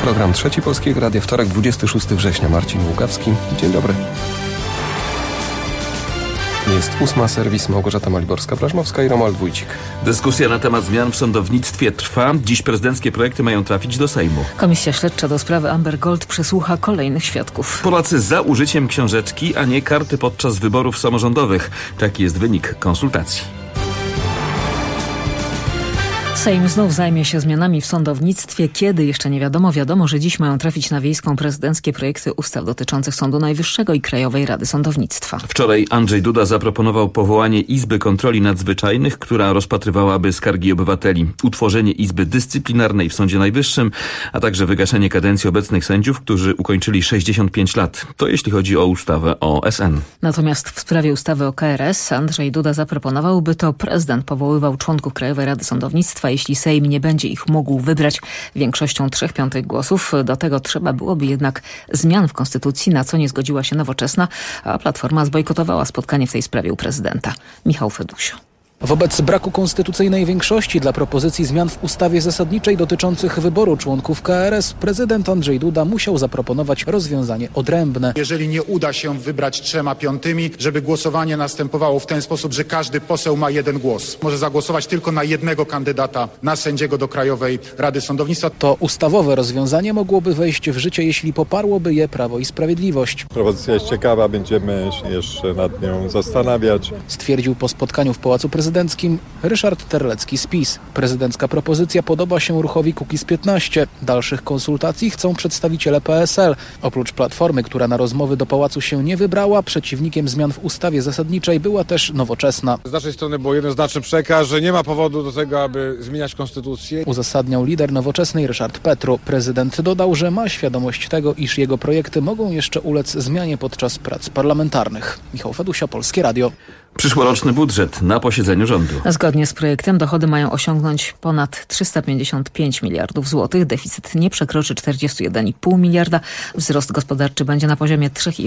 program Trzeci Polskiego Radia, wtorek, 26 września. Marcin Łukawski. Dzień dobry. Jest 8. Serwis, Małgorzata Maliborska-Brażmowska i Romuald Wójcik. Dyskusja na temat zmian w sądownictwie trwa. Dziś prezydenckie projekty mają trafić do Sejmu. Komisja śledcza do sprawy Amber Gold przesłucha kolejnych świadków. Polacy za użyciem książeczki, a nie karty podczas wyborów samorządowych. Taki jest wynik konsultacji. Sejm znów zajmie się zmianami w sądownictwie. Kiedy? Jeszcze nie wiadomo. Wiadomo, że dziś mają trafić na Wiejską prezydenckie projekty ustaw dotyczących Sądu Najwyższego i Krajowej Rady Sądownictwa. Wczoraj Andrzej Duda zaproponował powołanie Izby Kontroli Nadzwyczajnych, która rozpatrywałaby skargi obywateli, utworzenie Izby Dyscyplinarnej w Sądzie Najwyższym, a także wygaszenie kadencji obecnych sędziów, którzy ukończyli 65 lat. To jeśli chodzi o ustawę o SN. Natomiast w sprawie ustawy o KRS Andrzej Duda zaproponował, by to prezydent powoływał członków Krajowej Rady Sądownictwa, jeśli Sejm nie będzie ich mógł wybrać większością 3/5 głosów. Do tego trzeba byłoby jednak zmian w Konstytucji, na co nie zgodziła się Nowoczesna, a Platforma zbojkotowała spotkanie w tej sprawie u prezydenta. Michał Fedusio. Wobec braku konstytucyjnej większości dla propozycji zmian w ustawie zasadniczej dotyczących wyboru członków KRS, prezydent Andrzej Duda musiał zaproponować rozwiązanie odrębne. Jeżeli nie uda się wybrać 3/5, żeby głosowanie następowało w ten sposób, że każdy poseł ma jeden głos. Może zagłosować tylko na jednego kandydata na sędziego do Krajowej Rady Sądownictwa. To ustawowe rozwiązanie mogłoby wejść w życie, jeśli poparłoby je Prawo i Sprawiedliwość. Propozycja jest ciekawa, będziemy jeszcze nad nią zastanawiać. Stwierdził po spotkaniu w Pałacu Prezydenckim Ryszard Terlecki z PiS. Prezydencka propozycja podoba się ruchowi Kukiz15. Dalszych konsultacji chcą przedstawiciele PSL. Oprócz Platformy, która na rozmowy do Pałacu się nie wybrała, przeciwnikiem zmian w ustawie zasadniczej była też Nowoczesna. Z naszej strony był jednoznaczny przekaz, że nie ma powodu do tego, aby zmieniać konstytucję. Uzasadniał lider Nowoczesnej Ryszard Petru. Prezydent dodał, że ma świadomość tego, iż jego projekty mogą jeszcze ulec zmianie podczas prac parlamentarnych. Michał Fedusio, Polskie Radio. Przyszłoroczny budżet na posiedzeniu rządu. Zgodnie z projektem dochody mają osiągnąć ponad 355 miliardów złotych. Deficyt nie przekroczy 41,5 miliarda. Wzrost gospodarczy będzie na poziomie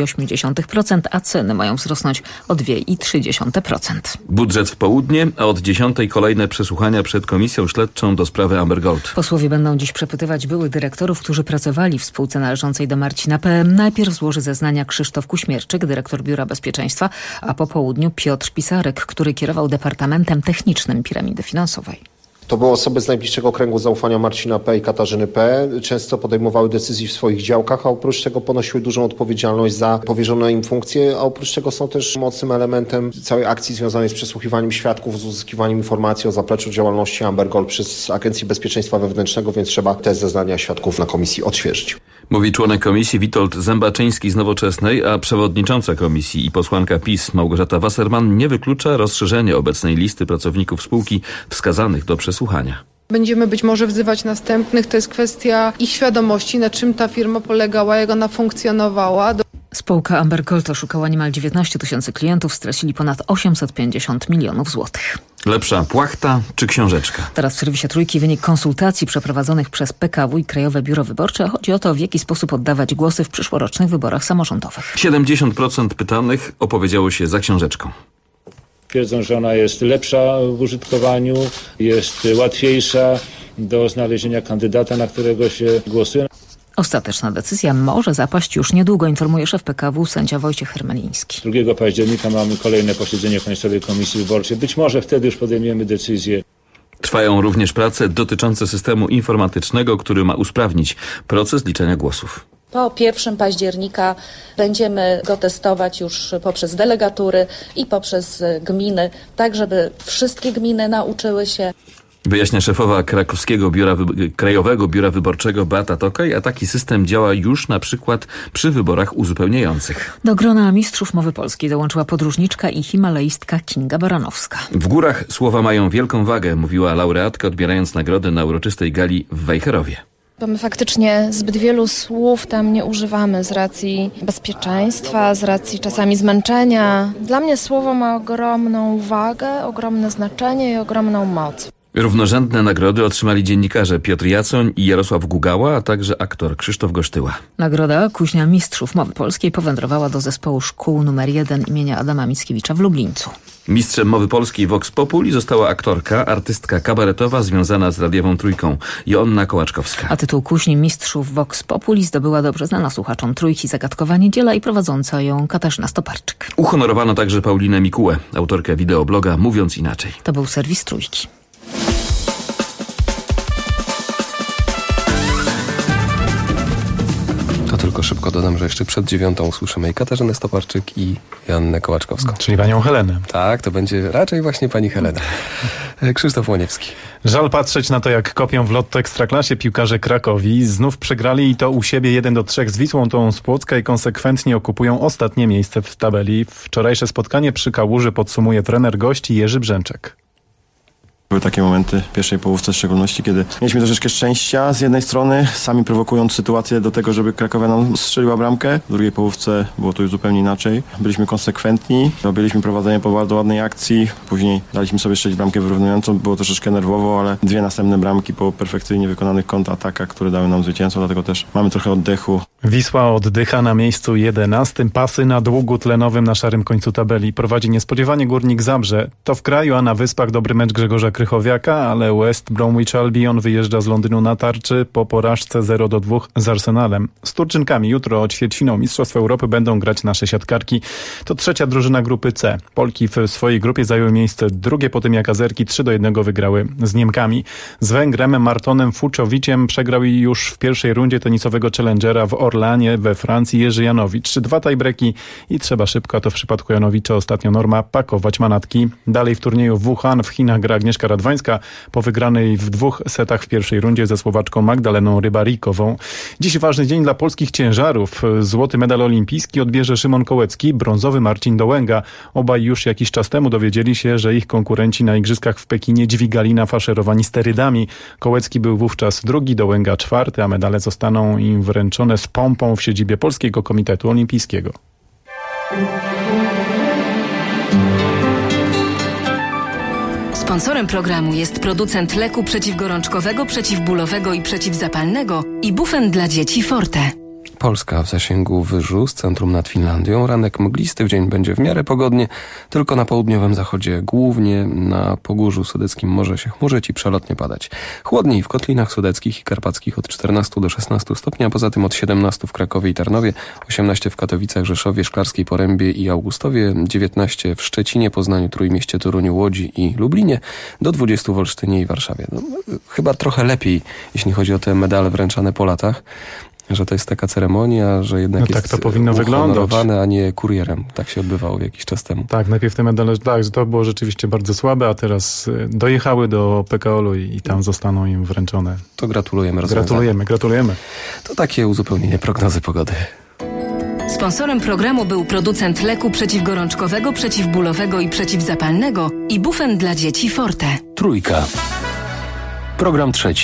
3,8%, a ceny mają wzrosnąć o 2,3%. Budżet w południe, a od 10:00 kolejne przesłuchania przed Komisją Śledczą do sprawy Amber Gold. Posłowie będą dziś przepytywać byłych dyrektorów, którzy pracowali w spółce należącej do Marcina P. Najpierw złoży zeznania Krzysztof Kuśmierczyk, dyrektor Biura Bezpieczeństwa, a po południu Piotr Pisarek, który kierował Departamentem Technicznym Piramidy Finansowej. To były osoby z najbliższego kręgu zaufania Marcina P. i Katarzyny P. Często podejmowały decyzje w swoich działkach, a oprócz tego ponosiły dużą odpowiedzialność za powierzone im funkcje, a oprócz tego są też mocnym elementem całej akcji związanej z przesłuchiwaniem świadków, z uzyskiwaniem informacji o zapleczu działalności Amber Gold przez Agencję Bezpieczeństwa Wewnętrznego, więc trzeba te zeznania świadków na komisji odświeżyć. Mówi członek komisji Witold Zębaczyński z Nowoczesnej, a przewodnicząca komisji i posłanka PiS Małgorzata Wasserman nie wyklucza rozszerzenia obecnej listy pracowników spółki wskazanych do przesłuchania. Będziemy być może wzywać następnych. To jest kwestia ich świadomości, na czym ta firma polegała, jak ona funkcjonowała. Spółka Amber Gold oszukała niemal 19 tysięcy klientów, stracili ponad 850 milionów złotych. Lepsza płachta czy książeczka? Teraz w serwisie Trójki wynik konsultacji przeprowadzonych przez PKW i Krajowe Biuro Wyborcze. Chodzi o to, w jaki sposób oddawać głosy w przyszłorocznych wyborach samorządowych. 70% pytanych opowiedziało się za książeczką. Twierdzą, że ona jest lepsza w użytkowaniu, jest łatwiejsza do znalezienia kandydata, na którego się głosuje. Ostateczna decyzja może zapaść już niedługo, informuje szef PKW sędzia Wojciech Hermeliński. 2 października mamy kolejne posiedzenie Państwowej Komisji Wyborczej. Być może wtedy już podejmiemy decyzję. Trwają również prace dotyczące systemu informatycznego, który ma usprawnić proces liczenia głosów. Po 1 października będziemy go testować już poprzez delegatury i poprzez gminy, tak żeby wszystkie gminy nauczyły się. Wyjaśnia szefowa krakowskiego Krajowego Biura Wyborczego Beata Tokaj, a taki system działa już na przykład przy wyborach uzupełniających. Do grona mistrzów mowy polskiej dołączyła podróżniczka i himalaistka Kinga Baranowska. W górach słowa mają wielką wagę, mówiła laureatka, odbierając nagrodę na uroczystej gali w Wejherowie. Bo my faktycznie zbyt wielu słów tam nie używamy z racji bezpieczeństwa, z racji czasami zmęczenia. Dla mnie słowo ma ogromną wagę, ogromne znaczenie i ogromną moc. Równorzędne nagrody otrzymali dziennikarze Piotr Jacoń i Jarosław Gugała, a także aktor Krzysztof Gosztyła. Nagroda Kuźnia Mistrzów Mowy Polskiej powędrowała do zespołu szkół nr 1 imienia Adama Mickiewicza w Lublińcu. Mistrzem mowy polskiej Vox Populi została aktorka, artystka kabaretowa związana z radiową Trójką, Joanna Kołaczkowska. A tytuł Kuźni Mistrzów Vox Populi zdobyła dobrze znana słuchaczom Trójki Zagadkowa Niedziela i prowadząca ją Katarzyna Stoparczyk. Uhonorowano także Paulinę Mikułę, autorkę wideobloga Mówiąc Inaczej. To był serwis Trójki. To tylko szybko dodam, że jeszcze przed 9 usłyszymy i Katarzynę Stoparczyk i Joannę Kołaczkowską. Czyli panią Helenę. Tak, to będzie raczej właśnie pani Helena. Krzysztof Łoniewski. Żal patrzeć na to, jak kopią w Lotto Ekstraklasie piłkarze Krakowi. Znów przegrali i to u siebie 1-3 z Wisłą tą z Płocka i konsekwentnie okupują ostatnie miejsce w tabeli. Wczorajsze spotkanie przy Kałuży podsumuje trener gości Jerzy Brzęczek. Były takie momenty w pierwszej połówce w szczególności, kiedy mieliśmy troszeczkę szczęścia z jednej strony, sami prowokując sytuację do tego, żeby Krakowia nam strzeliła bramkę. W drugiej połówce było to już zupełnie inaczej. Byliśmy konsekwentni, robiliśmy prowadzenie po bardzo ładnej akcji, później daliśmy sobie strzelić bramkę wyrównującą, było troszeczkę nerwowo, ale 2 następne bramki po perfekcyjnie wykonanych kontratakach, które dały nam zwycięstwo, dlatego też mamy trochę oddechu. Wisła oddycha na miejscu 11. Pasy na długu tlenowym na szarym końcu tabeli. Prowadzi niespodziewanie Górnik Zabrze. To w kraju, a na Wyspach dobry mecz Grzegorza Krychowiaka, ale West Bromwich Albion wyjeżdża z Londynu na tarczy po porażce 0-2 z Arsenalem. Z Turczynkami jutro ćwierćfinał Mistrzostw Europy będą grać nasze siatkarki. To 3. drużyna grupy C. Polki w swojej grupie zajęły miejsce 2, po tym jak Azerki 3-1 wygrały z Niemkami. Z Węgrem Martonem Fuczowiciem przegrał już w pierwszej rundzie tenisowego Challengera w Orlanie we Francji Jerzy Janowicz. 2 tiebreaki i trzeba szybko, a to w przypadku Janowicza ostatnio norma, pakować manatki. Dalej w turnieju w Wuhan w Chinach gra Agnieszka Radwańska po wygranej w 2 setach w pierwszej rundzie ze Słowaczką Magdaleną Rybarikową. Dziś ważny dzień dla polskich ciężarów. Złoty medal olimpijski odbierze Szymon Kołecki, brązowy Marcin Dołęga. Obaj już jakiś czas temu dowiedzieli się, że ich konkurenci na igrzyskach w Pekinie dźwigali nafaszerowani sterydami. Kołecki był wówczas 2, Dołęga 4, a medale zostaną im wręczone z pompą w siedzibie Polskiego Komitetu Olimpijskiego. Sponsorem programu jest producent leku przeciwgorączkowego, przeciwbólowego i przeciwzapalnego Ibufen dla dzieci Forte. Polska w zasięgu wyżu z centrum nad Finlandią. Ranek mglisty, w dzień będzie w miarę pogodnie, tylko na południowym zachodzie głównie na Pogórzu Sudeckim może się chmurzyć i przelotnie padać. Chłodniej w Kotlinach Sudeckich i Karpackich od 14 do 16 stopni, a poza tym od 17 w Krakowie i Tarnowie, 18 w Katowicach, Rzeszowie, Szklarskiej Porębie i Augustowie, 19 w Szczecinie, Poznaniu, Trójmieście, Toruniu, Łodzi i Lublinie, do 20 w Olsztynie i Warszawie. Chyba trochę lepiej, jeśli chodzi o te medale wręczane po latach, że to jest taka ceremonia, że jednak tak jest to powinno wyglądać, a nie kurierem. Tak się odbywało jakiś czas temu. Tak, najpierw te medale, tak, że to było rzeczywiście bardzo słabe, a teraz dojechały do PKOL-u i tam zostaną im wręczone. To gratulujemy rozwiązania. Gratulujemy. To takie uzupełnienie prognozy pogody. Sponsorem programu był producent leku przeciwgorączkowego, przeciwbólowego i przeciwzapalnego Ibufen dla dzieci Forte. Trójka. Program 3.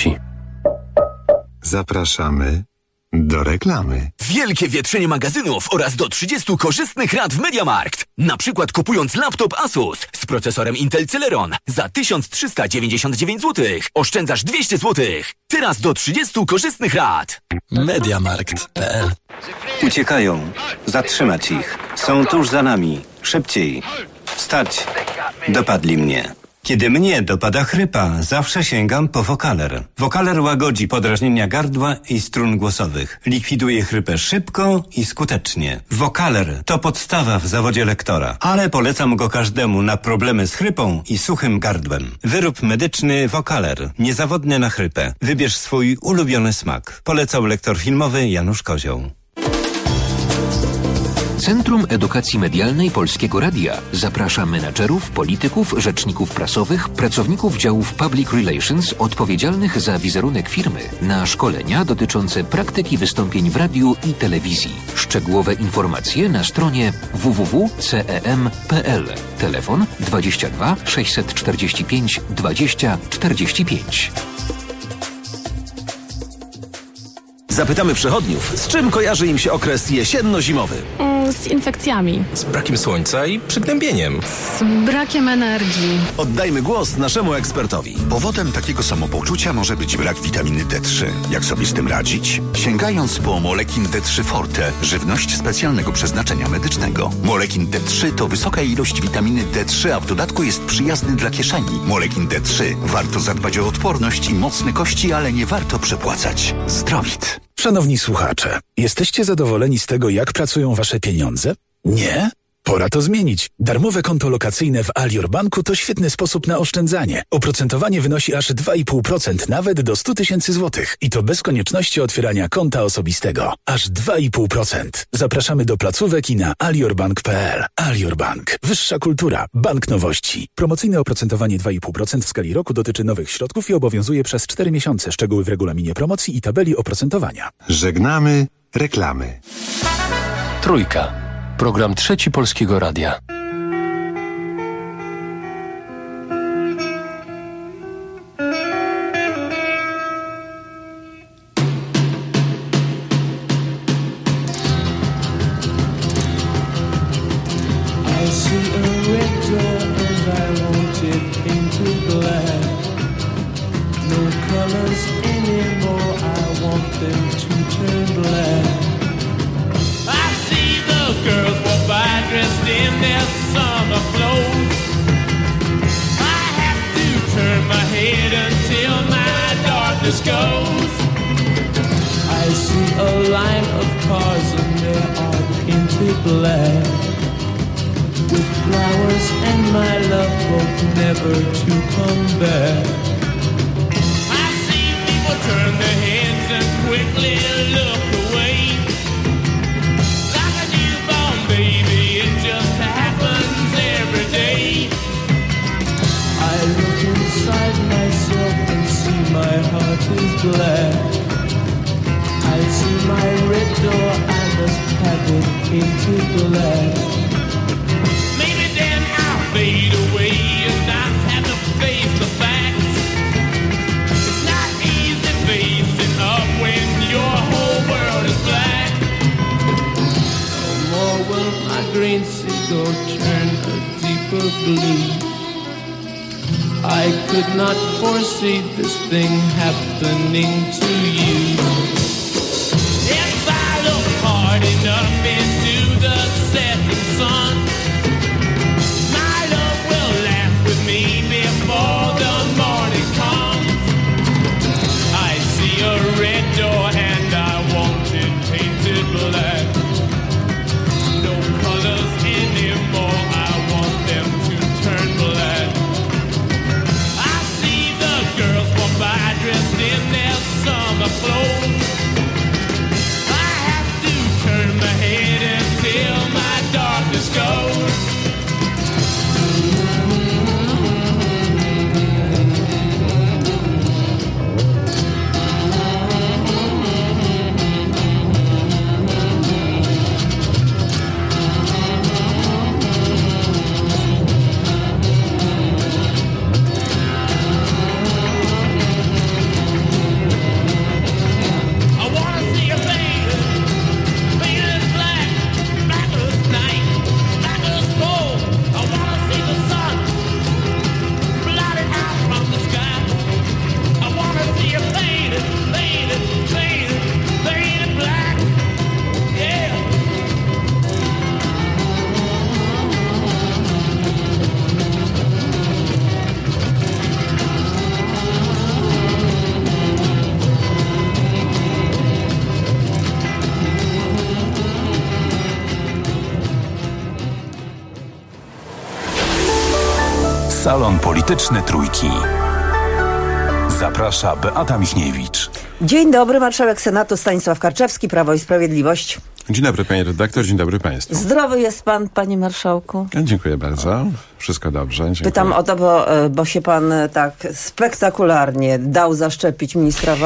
Zapraszamy do reklamy. Wielkie wietrzenie magazynów oraz do 30 korzystnych rad w MediaMarkt. Na przykład kupując laptop Asus z procesorem Intel Celeron za 1399 zł. Oszczędzasz 200 zł. Teraz do 30 korzystnych rad. MediaMarkt.pl. Uciekają. Zatrzymać ich. Są tuż za nami. Szybciej. Stać. Dopadli mnie. Kiedy mnie dopada chrypa, zawsze sięgam po Vocaler. Vocaler łagodzi podrażnienia gardła i strun głosowych. Likwiduje chrypę szybko i skutecznie. Vocaler to podstawa w zawodzie lektora, ale polecam go każdemu na problemy z chrypą i suchym gardłem. Wyrób medyczny Vocaler. Niezawodny na chrypę. Wybierz swój ulubiony smak. Polecał lektor filmowy Janusz Kozioł. Centrum Edukacji Medialnej Polskiego Radia zaprasza menadżerów, polityków, rzeczników prasowych, pracowników działów Public Relations odpowiedzialnych za wizerunek firmy na szkolenia dotyczące praktyki wystąpień w radiu i telewizji. Szczegółowe informacje na stronie www.cem.pl. Telefon 22 645 20 45. Zapytamy przechodniów, z czym kojarzy im się okres jesienno-zimowy. z infekcjami. Z brakiem słońca i przygnębieniem. Z brakiem energii. Oddajmy głos naszemu ekspertowi. Powodem takiego samopoczucia może być brak witaminy D3. Jak sobie z tym radzić? Sięgając po Molekin D3 Forte, żywność specjalnego przeznaczenia medycznego. Molekin D3 to wysoka ilość witaminy D3, a w dodatku jest przyjazny dla kieszeni. Molekin D3. Warto zadbać o odporność i mocne kości, ale nie warto przepłacać. Zdrowit. Szanowni słuchacze, jesteście zadowoleni z tego, jak pracują wasze pieniądze? Nie? Pora to zmienić. Darmowe konto lokacyjne w Alior Banku to świetny sposób na oszczędzanie. Oprocentowanie wynosi aż 2,5%, nawet do 100 000 złotych. I to bez konieczności otwierania konta osobistego. Aż 2,5%. Zapraszamy do placówek i na aliorbank.pl. Alior Bank. Wyższa kultura. Bank nowości. Promocyjne oprocentowanie 2,5% w skali roku dotyczy nowych środków i obowiązuje przez 4 miesiące. Szczegóły w regulaminie promocji i tabeli oprocentowania. Żegnamy reklamy. Trójka. Program Trzeci Polskiego Radia. Goes. I see a line of cars and they are painted black, with flowers and my love hope never to come back. I see people turn their heads and quickly look away, like a newborn baby, it just happens every day. I look inside myself and see my heart is black. I see my red door, I must have it into black. Maybe then I'll fade away and not have to face the facts. It's not easy facing up when your whole world is black. No more will my green seagull turn a deeper blue. I could not foresee this thing happening to you. If I look hard enough into the setting sun, my love will laugh with me before the morning comes. I see a red door and I want it painted black. No colors anymore, I want them to turn black. Girls walk by dressed in their summer clothes. I have to turn my head until my darkness goes. Salon Polityczny Trójki. Zaprasza Beata Michniewicz. Dzień dobry, marszałek Senatu Stanisław Karczewski, Prawo i Sprawiedliwość. Dzień dobry, pani redaktor, dzień dobry państwu. Zdrowy jest pan, panie marszałku? Dziękuję bardzo, wszystko dobrze. Dziękuję. Pytam o to, bo się pan tak spektakularnie dał zaszczepić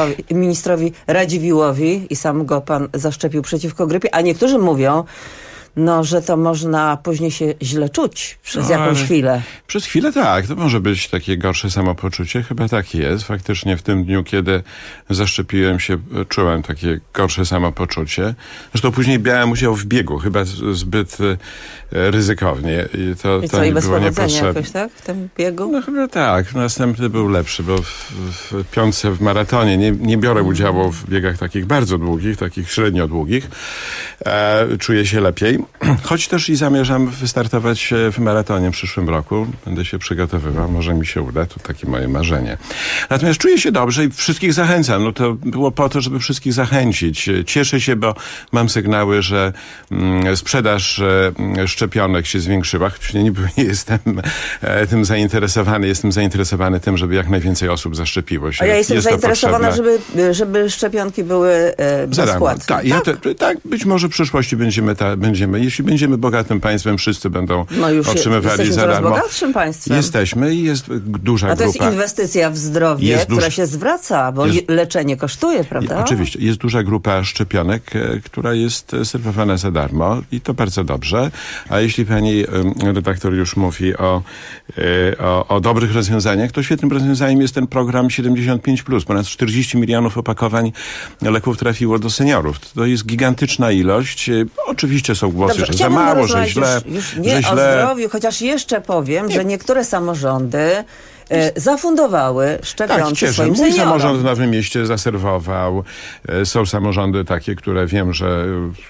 ministrowi Radziwiłłowi i sam go pan zaszczepił przeciwko grypie, a niektórzy mówią, że to można później się źle czuć przez jakąś chwilę. Przez chwilę tak, to może być takie gorsze samopoczucie, chyba tak jest. Faktycznie w tym dniu, kiedy zaszczepiłem się, czułem takie gorsze samopoczucie. Zresztą później brałem udział w biegu, chyba zbyt ryzykownie. I to nie było niepotrzebne. Jakoś, tak? W tym biegu? No chyba tak. Następny był lepszy, bo w piątce w maratonie nie biorę udziału w biegach takich bardzo długich, takich średnio długich. Czuję się lepiej. Choć też i zamierzam wystartować w maratonie w przyszłym roku. Będę się przygotowywał. Może mi się uda. To takie moje marzenie. Natomiast czuję się dobrze i wszystkich zachęcam. No to było po to, żeby wszystkich zachęcić. Cieszę się, bo mam sygnały, że sprzedaż szczepionek się zwiększyła. Choć nie jestem tym zainteresowany. Jestem zainteresowany tym, żeby jak najwięcej osób zaszczepiło się. A ja jestem zainteresowana, żeby szczepionki były bezpłatne. Tak, być może w przyszłości będziemy. Jeśli będziemy bogatym państwem, wszyscy będą otrzymywali za darmo. Bogatszym państwem. Jesteśmy i jest duża grupa. A to jest inwestycja w zdrowie, która się zwraca, bo leczenie kosztuje, prawda? Oczywiście. Jest duża grupa szczepionek, która jest serwowana za darmo i to bardzo dobrze. A jeśli pani redaktor już mówi o dobrych rozwiązaniach, to świetnym rozwiązaniem jest ten program 75+. Ponad 40 milionów opakowań leków trafiło do seniorów. To jest gigantyczna ilość. Oczywiście są głosy, że za mało, że źle. Już nie o zdrowiu, chociaż jeszcze powiem, że niektóre samorządy zafundowały szczepionki swoim seniorom. Mój samorząd w Nowym Mieście zaserwował. Są samorządy takie, które wiem, że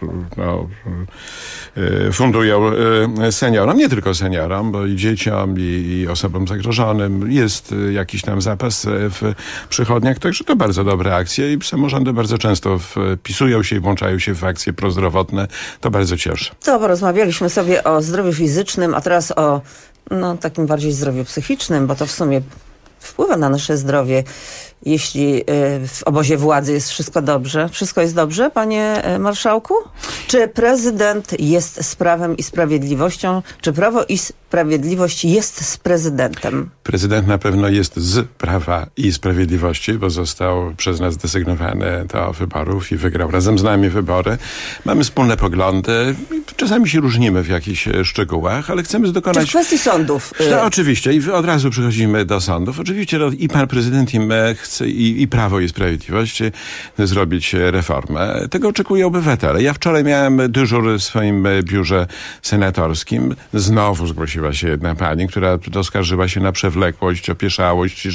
fundują seniorom, nie tylko seniorom, bo i dzieciom, i osobom zagrożonym. Jest jakiś tam zapas w przychodniach, także to bardzo dobre akcje i samorządy bardzo często wpisują się i włączają się w akcje prozdrowotne. To bardzo cieszy. To porozmawialiśmy sobie o zdrowiu fizycznym, a teraz o takim bardziej zdrowiu psychicznym, bo to w sumie wpływa na nasze zdrowie. Jeśli w obozie władzy jest wszystko dobrze. Wszystko jest dobrze, panie marszałku? Czy prezydent jest z Prawem i Sprawiedliwością? Czy Prawo i Sprawiedliwość jest z prezydentem? Prezydent na pewno jest z Prawa i Sprawiedliwości, bo został przez nas desygnowany do wyborów i wygrał razem z nami wybory. Mamy wspólne poglądy. Czasami się różnimy w jakichś szczegółach, ale chcemy dokonać... Czy w kwestii sądów? Oczywiście. I od razu przechodzimy do sądów. Oczywiście i pan prezydent, i my i Prawo i Sprawiedliwość zrobić reformę. Tego oczekują obywatele. Ja wczoraj miałem dyżur w swoim biurze senatorskim. Znowu zgłosiła się jedna pani, która doskarżyła się na przewlekłość, opieszałość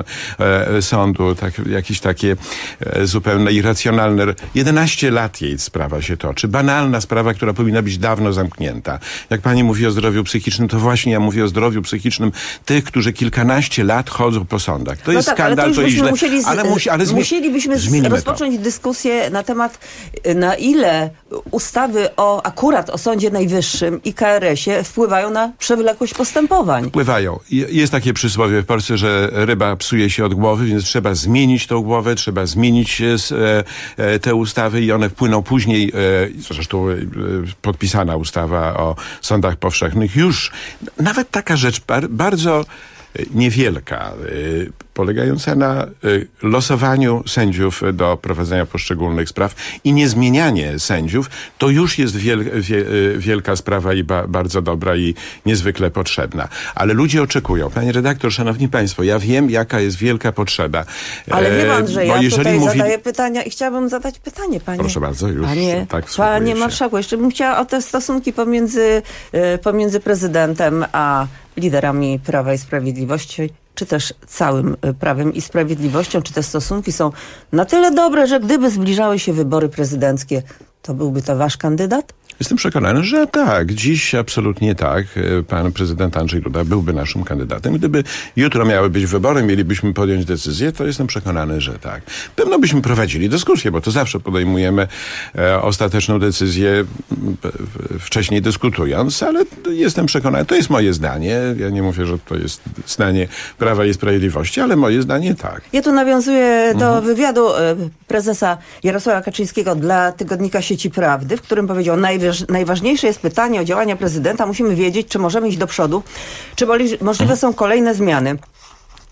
sądu, jakieś takie zupełnie irracjonalne. 11 lat jej sprawa się toczy. Banalna sprawa, która powinna być dawno zamknięta. Jak pani mówi o zdrowiu psychicznym, to właśnie ja mówię o zdrowiu psychicznym tych, którzy kilkanaście lat chodzą po sądach. To jest skandal, to jest źle. Musielibyśmy rozpocząć dyskusję na temat, na ile ustawy akurat o Sądzie Najwyższym i KRS-ie wpływają na przewlekłość postępowań. Wpływają. Jest takie przysłowie w Polsce, że ryba psuje się od głowy, więc trzeba zmienić tą głowę, trzeba zmienić te ustawy i one wpłyną później, zresztą podpisana ustawa o sądach powszechnych. Już nawet taka rzecz bardzo niewielka, polegająca na losowaniu sędziów do prowadzenia poszczególnych spraw i niezmienianie sędziów, to już jest wielka sprawa i bardzo dobra i niezwykle potrzebna. Ale ludzie oczekują. Panie redaktor, szanowni państwo, ja wiem, jaka jest wielka potrzeba. Ale wie pan, że ja tutaj zadaję pytania i chciałabym zadać pytanie, panie. Proszę bardzo, już panie marszałku, jeszcze bym chciała o te stosunki pomiędzy prezydentem a liderami Prawa i Sprawiedliwości, czy też całym Prawem i Sprawiedliwością, czy te stosunki są na tyle dobre, że gdyby zbliżały się wybory prezydenckie, to byłby to wasz kandydat? Jestem przekonany, że tak. Dziś absolutnie tak. Pan prezydent Andrzej Duda byłby naszym kandydatem. Gdyby jutro miały być wybory, mielibyśmy podjąć decyzję, to jestem przekonany, że tak. Pewno byśmy prowadzili dyskusję, bo to zawsze podejmujemy ostateczną decyzję wcześniej dyskutując, ale jestem przekonany, to jest moje zdanie. Ja nie mówię, że to jest zdanie Prawa i Sprawiedliwości, ale moje zdanie tak. Ja tu nawiązuję do wywiadu prezesa Jarosława Kaczyńskiego dla tygodnika Sieci Prawdy, w którym powiedział: najważniejsze jest pytanie o działania prezydenta. Musimy wiedzieć, czy możemy iść do przodu, czy możliwe są kolejne zmiany.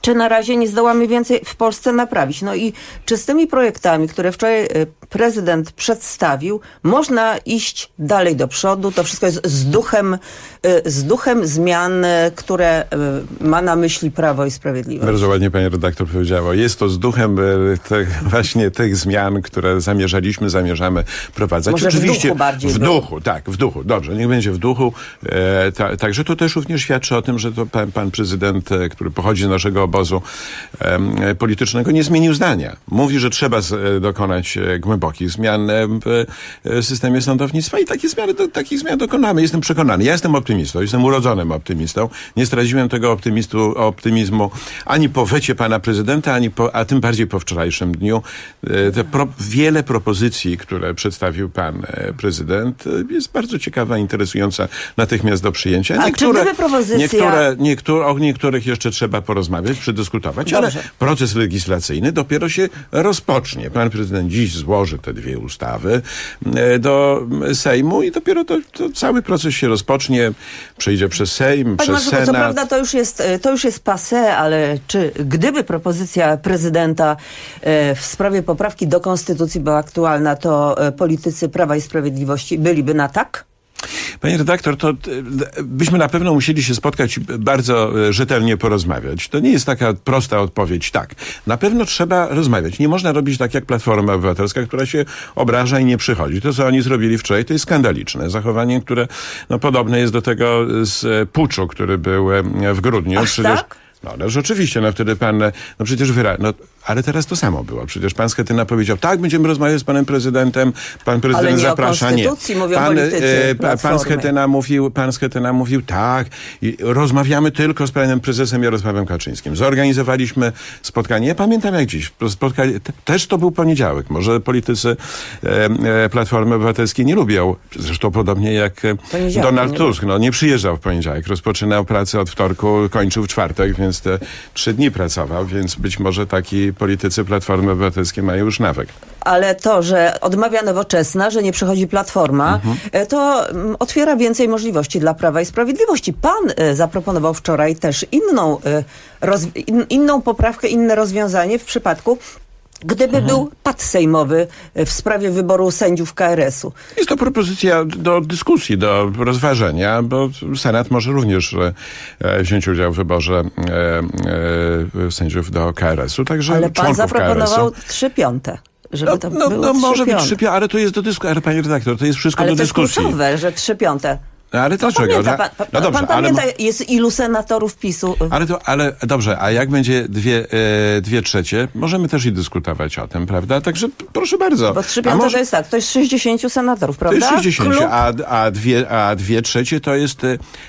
czy na razie nie zdołamy więcej w Polsce naprawić. No i czy z tymi projektami, które wczoraj prezydent przedstawił, można iść dalej do przodu? To wszystko jest z duchem zmian, które ma na myśli Prawo i Sprawiedliwość. Bardzo ładnie pani redaktor powiedziała. Jest to z duchem właśnie tych zmian, które zamierzamy wprowadzać. Może oczywiście w duchu bardziej. W duchu. Dobrze, niech będzie w duchu. Także to też również świadczy o tym, że to pan prezydent, który pochodzi z naszego obozu politycznego, nie zmienił zdania. Mówi, że trzeba dokonać głębokich zmian w systemie sądownictwa i takich zmian dokonamy. Jestem przekonany. Ja jestem optymistą. Jestem urodzonym optymistą. Nie straciłem tego optymizmu ani po wecie pana prezydenta, a tym bardziej po wczorajszym dniu. Wiele propozycji, które przedstawił pan prezydent, jest bardzo ciekawa, interesująca natychmiast do przyjęcia. O niektórych jeszcze trzeba porozmawiać, przedyskutować, ale proces legislacyjny dopiero się rozpocznie. Pan prezydent dziś złoży te 2 ustawy do Sejmu i dopiero to cały proces się rozpocznie, przejdzie przez Sejm, przez Senat. Co prawda to już jest passé, ale czy gdyby propozycja prezydenta w sprawie poprawki do Konstytucji była aktualna, to politycy Prawa i Sprawiedliwości byliby na tak? Panie redaktor, to byśmy na pewno musieli się spotkać, bardzo rzetelnie porozmawiać. To nie jest taka prosta odpowiedź. Tak, na pewno trzeba rozmawiać. Nie można robić tak jak Platforma Obywatelska, która się obraża i nie przychodzi. To, co oni zrobili wczoraj, to jest skandaliczne. Zachowanie, które podobne jest do tego z puczu, który był w grudniu. Tak? No rzeczywiście, wtedy pan, przecież ale teraz to samo było. Przecież pan Schetyna powiedział, tak, będziemy rozmawiać z panem prezydentem, pan prezydent ale nie zaprasza, o konstytucji mówią politycy pan Schetyna mówił, tak, i rozmawiamy tylko z panem prezesem Jarosławem Kaczyńskim. Zorganizowaliśmy spotkanie, ja pamiętam jak dziś, też to był poniedziałek, może politycy Platformy Obywatelskiej nie lubią, zresztą podobnie jak Donald Tusk, nie przyjeżdżał w poniedziałek, rozpoczynał pracę od wtorku, kończył w czwartek, więc te 3 dni pracował, więc być może taki politycy Platformy Obywatelskiej mają już nawyk. Ale to, że odmawia Nowoczesna, że nie przychodzi Platforma, to otwiera więcej możliwości dla Prawa i Sprawiedliwości. Pan zaproponował wczoraj też inną poprawkę, inne rozwiązanie w przypadku, gdyby był pad sejmowy w sprawie wyboru sędziów KRS-u. Jest to propozycja do dyskusji, do rozważenia, bo Senat może również wziąć udział w wyborze sędziów do KRS-u. Także ale pan zaproponował 3/5. Żeby to było może być 3/5, ale to jest do dyskusji. Ale panie redaktor, to jest wszystko do dyskusji. Ale to jest kluczowe, że 3/5. Ale dlaczego? Pan pamięta, jest ilu senatorów PiS-u? Ale dobrze, a jak będzie 2/3? Możemy też i dyskutować o tym, prawda? Także proszę bardzo. Bo 3/5 to jest tak, to jest 60 senatorów, prawda? To jest 60, a 2/3 to jest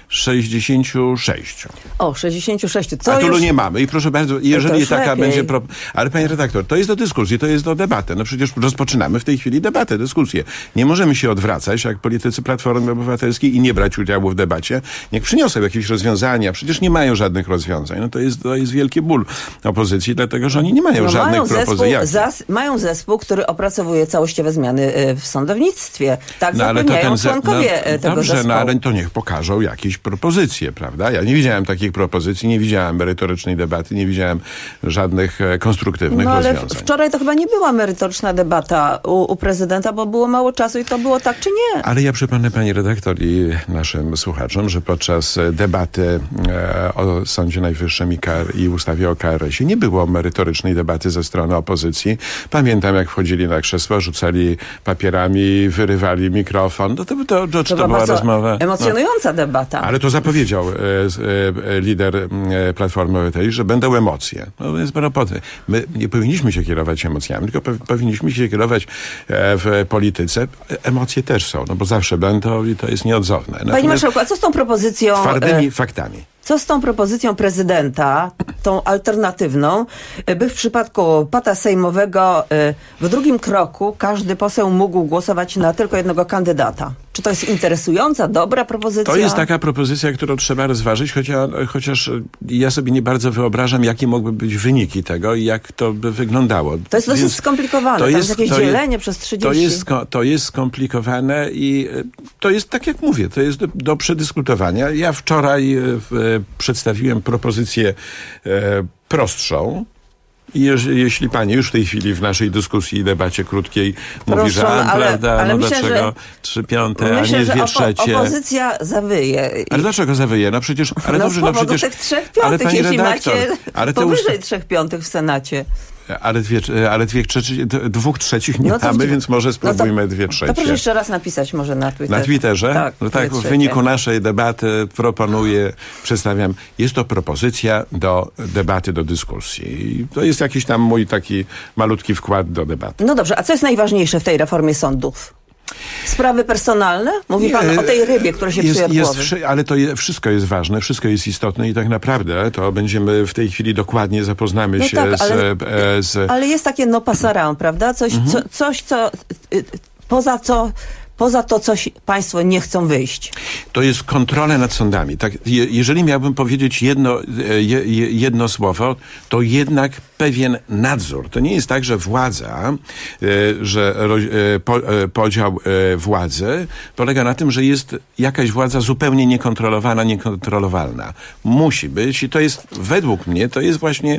66. O, 66. A tylu nie mamy. I proszę bardzo, jeżeli taka będzie... Ale panie redaktor, to jest do dyskusji, to jest do debaty. Przecież rozpoczynamy w tej chwili debatę, dyskusję. Nie możemy się odwracać, jak politycy Platformy Obywatelskiej i nie brać udziału w debacie. Niech przyniosą jakieś rozwiązania. Przecież nie mają żadnych rozwiązań. To jest wielki ból opozycji, dlatego że oni nie mają żadnych propozycji. Mają zespół, który opracowuje całościowe zmiany w sądownictwie. Tak zapewniają członkowie tego zespołu. Ale to niech pokażą jakieś propozycje, prawda? Ja nie widziałem takich propozycji, nie widziałem merytorycznej debaty, nie widziałem żadnych konstruktywnych rozwiązań. Ale wczoraj to chyba nie była merytoryczna debata u prezydenta, bo było mało czasu i to było tak czy nie. Ale ja przypomnę pani redaktor i naszym słuchaczom, że podczas debaty o Sądzie Najwyższym i ustawie o KRS-ie nie było merytorycznej debaty ze strony opozycji. Pamiętam, jak wchodzili na krzesła, rzucali papierami, wyrywali mikrofon. To była rozmowa. Emocjonująca debata. Ale to zapowiedział lider Platformy Obywatelskiej, że będą emocje. Więc my nie powinniśmy się kierować emocjami, tylko powinniśmy się kierować w polityce. Emocje też są, bo zawsze będą i to jest nieodzowne. Panie marszałku, a co z tą propozycją... Twardymi faktami. Co z tą propozycją prezydenta, tą alternatywną, by w przypadku pata sejmowego w drugim kroku każdy poseł mógł głosować na tylko jednego kandydata? Czy to jest interesująca, dobra propozycja? To jest taka propozycja, którą trzeba rozważyć, chociaż ja sobie nie bardzo wyobrażam, jakie mogłyby być wyniki tego i jak to by wyglądało. To jest dosyć skomplikowane. To jest jakieś dzielenie przez 30. To jest skomplikowane i to jest, tak jak mówię, to jest do przedyskutowania. Ja wczoraj przedstawiłem propozycję prostszą. I jeśli pani już w tej chwili w naszej dyskusji i debacie krótkiej mówi, że prawda, ale no myślę, dlaczego 3/5, a nie 2/3? Opozycja zawyje. Ale dlaczego zawyje? No przecież, ale no dobrze, z powodu przecież. tych 3/5, jeśli redaktor, macie powyżej 3/5 w Senacie. Ale 2/3 nie mamy, więc może spróbujmy 2/3. To proszę jeszcze raz napisać może na Twitterze. Na Twitterze? Tak, no tak, w wyniku naszej debaty przedstawiam. Jest to propozycja do debaty, do dyskusji. I to jest jakiś tam mój taki malutki wkład do debaty. No dobrze, a co jest najważniejsze w tej reformie sądów? Sprawy personalne? Mówi pan o tej rybie, która się psuje od głowy. Ale to wszystko jest ważne, wszystko jest istotne i tak naprawdę to będziemy w tej chwili dokładnie zapoznamy się tak, z... Ale jest takie no passaran, prawda? Coś, co poza to coś państwo nie chcą wyjść. To jest kontrola nad sądami. Tak, jeżeli miałbym powiedzieć jedno słowo, to jednak pewien nadzór. To nie jest tak, że władza, podział władzy polega na tym, że jest jakaś władza zupełnie niekontrolowana, niekontrolowalna. Musi być i to jest, według mnie, to jest właśnie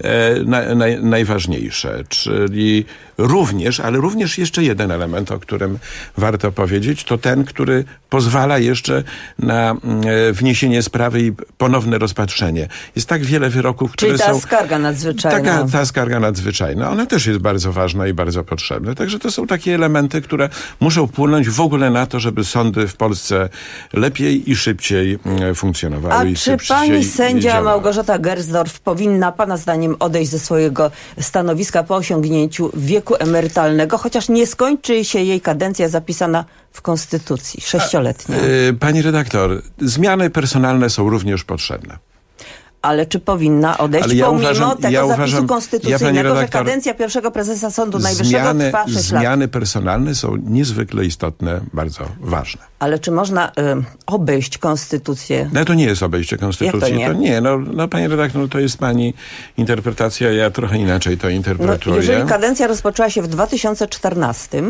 najważniejsze. Czyli ale również jeszcze jeden element, o którym warto powiedzieć, to ten, który pozwala jeszcze na wniesienie sprawy i ponowne rozpatrzenie. Jest tak wiele wyroków, które są... Czyli ta skarga nadzwyczajna. Ta skarga nadzwyczajna. Ona też jest bardzo ważna i bardzo potrzebna. Także to są takie elementy, które muszą wpłynąć w ogóle na to, żeby sądy w Polsce lepiej i szybciej funkcjonowały. A czy pani sędzia Małgorzata Gersdorf powinna pana zdaniem odejść ze swojego stanowiska po osiągnięciu wieku emerytalnego, chociaż nie skończy się jej kadencja zapisana w Konstytucji, 6-letnia? Pani redaktor, zmiany personalne są również potrzebne. Ale czy powinna odejść pomimo tego zapisu konstytucyjnego, że kadencja pierwszego prezesa Sądu Najwyższego trwa 6 lat? Zmiany personalne są niezwykle istotne, bardzo ważne. Ale czy można obejść konstytucję? No to nie jest obejście konstytucji. Jak to nie? No pani redaktor, to jest pani interpretacja, ja trochę inaczej to interpretuję. Jeżeli kadencja rozpoczęła się w 2014,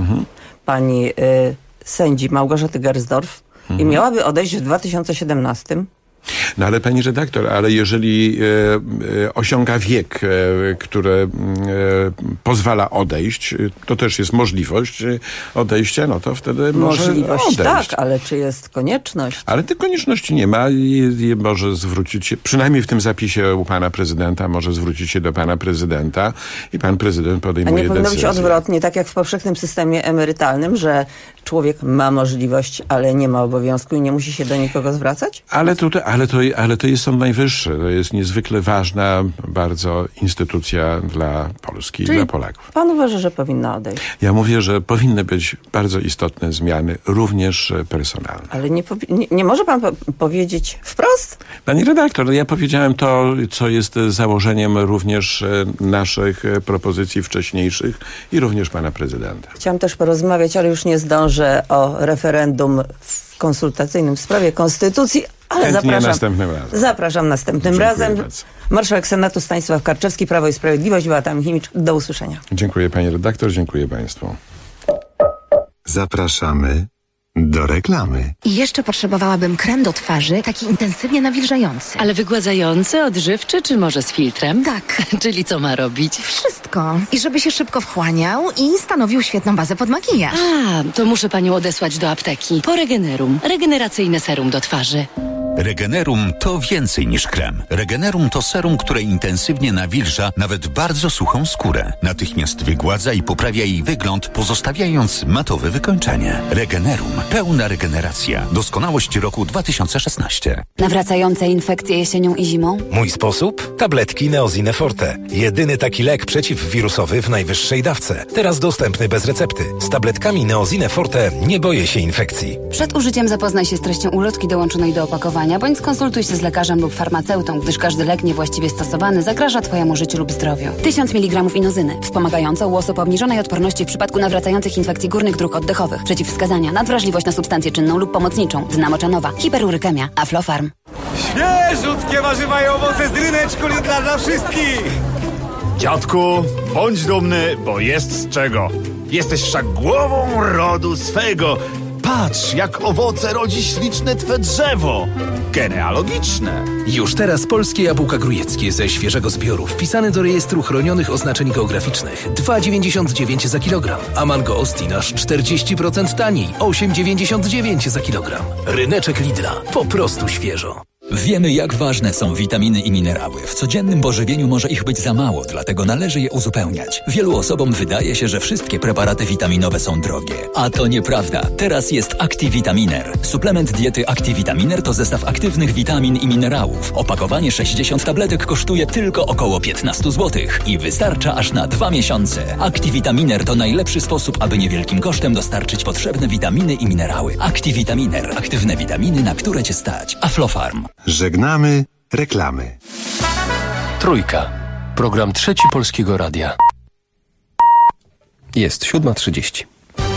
pani sędzi Małgorzaty Gersdorf i miałaby odejść w 2017, no ale pani redaktor, ale jeżeli osiąga wiek, który pozwala odejść, to też jest możliwość odejścia, no to wtedy może odejść. Tak, ale czy jest konieczność? Ale tej konieczności nie ma i może zwrócić się, przynajmniej w tym zapisie u pana prezydenta, może zwrócić się do pana prezydenta i pan prezydent podejmuje decyzję. A nie powinno być odwrotnie, tak jak w powszechnym systemie emerytalnym, że człowiek ma możliwość, ale nie ma obowiązku i nie musi się do nikogo zwracać? Ale to jest Sąd Najwyższy. To jest niezwykle ważna bardzo instytucja dla Polski, dla Polaków. Pan uważa, że powinna odejść? Ja mówię, że powinny być bardzo istotne zmiany, również personalne. Ale nie może pan powiedzieć wprost? Pani redaktor, ja powiedziałem to, co jest założeniem również naszych propozycji wcześniejszych i również pana prezydenta. Chciałam też porozmawiać, ale już nie zdążę, o referendum konsultacyjnym w sprawie konstytucji, ale zapraszam następnym razem. Bardzo. Marszałek Senatu Stanisław Karczewski, Prawo i Sprawiedliwość, Beata Michimicz. Do usłyszenia. Dziękuję pani redaktor, dziękuję państwu. Zapraszamy do reklamy. I jeszcze potrzebowałabym krem do twarzy, taki intensywnie nawilżający. Ale wygładzający, odżywczy, czy może z filtrem? Tak. Czyli co ma robić? Wszystko. I żeby się szybko wchłaniał i stanowił świetną bazę pod makijaż. To muszę panią odesłać do apteki. Po Regenerum. Regeneracyjne serum do twarzy. Regenerum to więcej niż krem. Regenerum to serum, które intensywnie nawilża nawet bardzo suchą skórę. Natychmiast wygładza i poprawia jej wygląd, pozostawiając matowe wykończenie. Regenerum. Pełna regeneracja. Doskonałość roku 2016. Nawracające infekcje jesienią i zimą? Mój sposób? Tabletki Neosine Forte. Jedyny taki lek przeciwwirusowy w najwyższej dawce. Teraz dostępny bez recepty. Z tabletkami Neosine Forte nie boję się infekcji. Przed użyciem zapoznaj się z treścią ulotki dołączonej do opakowania, bądź skonsultuj się z lekarzem lub farmaceutą, gdyż każdy lek niewłaściwie stosowany zagraża Twojemu życiu lub zdrowiu. 1000 mg inozyny. Wspomagająca u osób o obniżonej odporności w przypadku nawracających infekcji górnych dróg oddechowych. Przeciwwskazania: nadwrażliwość na substancję czynną lub pomocniczą. Dna moczanowa. Hiperurykemia. Aflofarm. Świeżutkie warzywa i owoce z ryneczku Lidla dla wszystkich! Dziadku, bądź dumny, bo jest z czego. Jesteś wszak głową rodu swego. Patrz, jak owoce rodzi śliczne twe drzewo. Genealogiczne. Już teraz polskie jabłka grujeckie ze świeżego zbioru wpisane do rejestru chronionych oznaczeń geograficznych 2,99 za kilogram, a mango Ostin aż 40% taniej, 8,99 za kilogram. Ryneczek Lidla. Po prostu świeżo. Wiemy, jak ważne są witaminy i minerały. W codziennym pożywieniu może ich być za mało, dlatego należy je uzupełniać. Wielu osobom wydaje się, że wszystkie preparaty witaminowe są drogie. A to nieprawda. Teraz jest Activitaminer. Suplement diety Activitaminer to zestaw aktywnych witamin i minerałów. Opakowanie 60 tabletek kosztuje tylko około 15 zł i wystarcza aż na 2 miesiące. Activitaminer to najlepszy sposób, aby niewielkim kosztem dostarczyć potrzebne witaminy i minerały. Activitaminer. Aktywne witaminy, na które Cię stać. Aflofarm. Żegnamy reklamy. Trójka. Program Trzeci Polskiego Radia. Jest 7:30.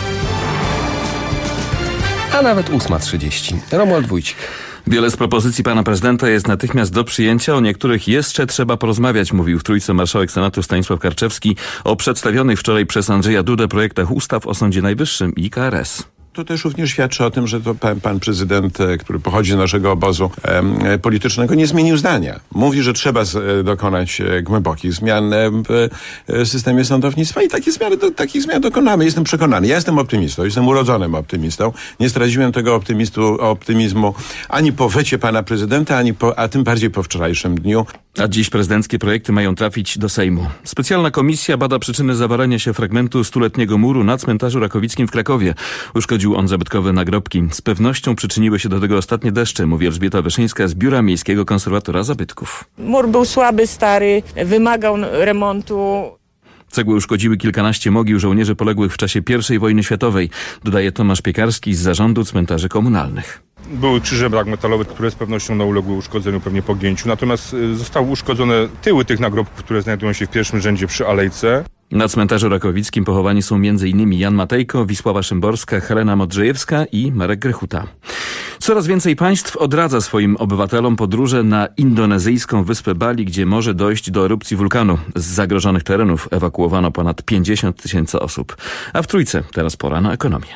A nawet 8:30. Romuald Wójcik. Wiele z propozycji pana prezydenta jest natychmiast do przyjęcia, o niektórych jeszcze trzeba porozmawiać, mówił w Trójce marszałek Senatu Stanisław Karczewski o przedstawionych wczoraj przez Andrzeja Dudę projektach ustaw o Sądzie Najwyższym i KRS. To też również świadczy o tym, że to pan prezydent, który pochodzi z naszego obozu politycznego, nie zmienił zdania. Mówi, że trzeba dokonać głębokich zmian w systemie sądownictwa i takich zmian dokonamy. Jestem przekonany. Ja jestem optymistą. Jestem urodzonym optymistą. Nie straciłem tego optymizmu ani po wecie pana prezydenta, a tym bardziej po wczorajszym dniu. A dziś prezydenckie projekty mają trafić do Sejmu. Specjalna komisja bada przyczyny zawalenia się fragmentu 100-letniego muru na cmentarzu Rakowickim w Krakowie. Uszkodził on zabytkowe nagrobki. Z pewnością przyczyniły się do tego ostatnie deszcze, mówi Elżbieta Wyszyńska z Biura Miejskiego Konserwatora Zabytków. Mur był słaby, stary, wymagał remontu. Cegły uszkodziły kilkanaście mogił żołnierzy poległych w czasie I wojny światowej, dodaje Tomasz Piekarski z Zarządu Cmentarzy Komunalnych. Były krzyże metalowe, które z pewnością uległy uszkodzeniu, pewnie pogięciu. Natomiast zostały uszkodzone tyły tych nagrobków, które znajdują się w pierwszym rzędzie przy alejce. Na cmentarzu rakowickim pochowani są m.in. Jan Matejko, Wisława Szymborska, Helena Modrzejewska i Marek Grechuta. Coraz więcej państw odradza swoim obywatelom podróże na indonezyjską wyspę Bali, gdzie może dojść do erupcji wulkanu. Z zagrożonych terenów ewakuowano ponad 50 000 osób. A w Trójce teraz pora na ekonomię.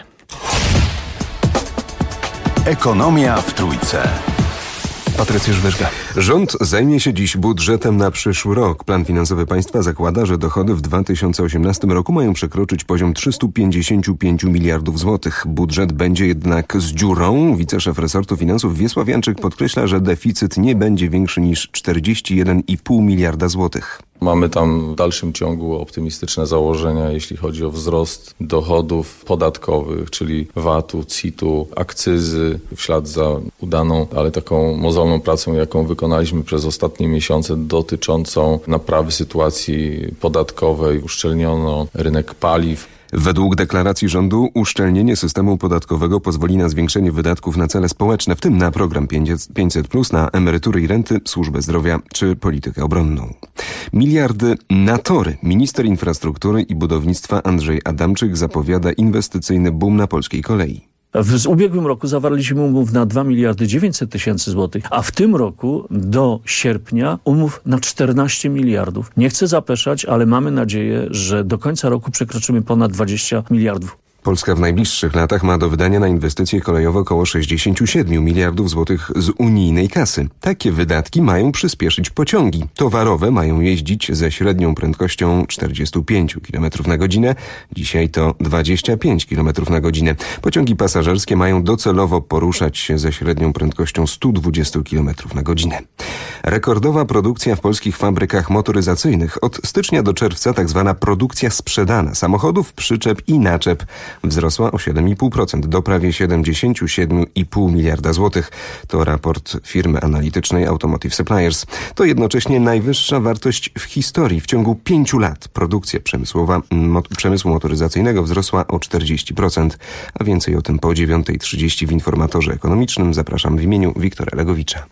Ekonomia w Trójce. Patrycjusz Wyżga. Rząd zajmie się dziś budżetem na przyszły rok. Plan finansowy państwa zakłada, że dochody w 2018 roku mają przekroczyć poziom 355 miliardów złotych. Budżet będzie jednak z dziurą. Wiceszef resortu finansów Wiesław Janczyk podkreśla, że deficyt nie będzie większy niż 41,5 miliarda złotych. Mamy tam w dalszym ciągu optymistyczne założenia, jeśli chodzi o wzrost dochodów podatkowych, czyli VAT-u, CIT-u, akcyzy, w ślad za udaną, ale taką mozolną pracą, jaką wykonaliśmy przez ostatnie miesiące dotyczącą naprawy sytuacji podatkowej. Uszczelniono rynek paliw. Według deklaracji rządu uszczelnienie systemu podatkowego pozwoli na zwiększenie wydatków na cele społeczne, w tym na program 500+, na emerytury i renty, służbę zdrowia czy politykę obronną. Miliardy na tory. Minister infrastruktury i budownictwa Andrzej Adamczyk zapowiada inwestycyjny boom na polskiej kolei. W ubiegłym roku zawarliśmy umów na 2 miliardy 900 tysięcy złotych, a w tym roku do sierpnia umów na 14 miliardów. Nie chcę zapeszać, ale mamy nadzieję, że do końca roku przekroczymy ponad 20 miliardów. Polska w najbliższych latach ma do wydania na inwestycje kolejowe około 67 miliardów złotych z unijnej kasy. Takie wydatki mają przyspieszyć pociągi. Towarowe mają jeździć ze średnią prędkością 45 km na godzinę. Dzisiaj to 25 km na godzinę. Pociągi pasażerskie mają docelowo poruszać się ze średnią prędkością 120 km na godzinę. Rekordowa produkcja w polskich fabrykach motoryzacyjnych. Od stycznia do czerwca tak zwana produkcja sprzedana samochodów, przyczep i naczep wzrosła o 7,5% do prawie 77,5 miliarda złotych. To raport firmy analitycznej Automotive Suppliers. To jednocześnie najwyższa wartość w historii. W ciągu 5 lat produkcja przemysłu motoryzacyjnego wzrosła o 40%. A więcej o tym po 9:30 w Informatorze Ekonomicznym. Zapraszam w imieniu Wiktora Legowicza.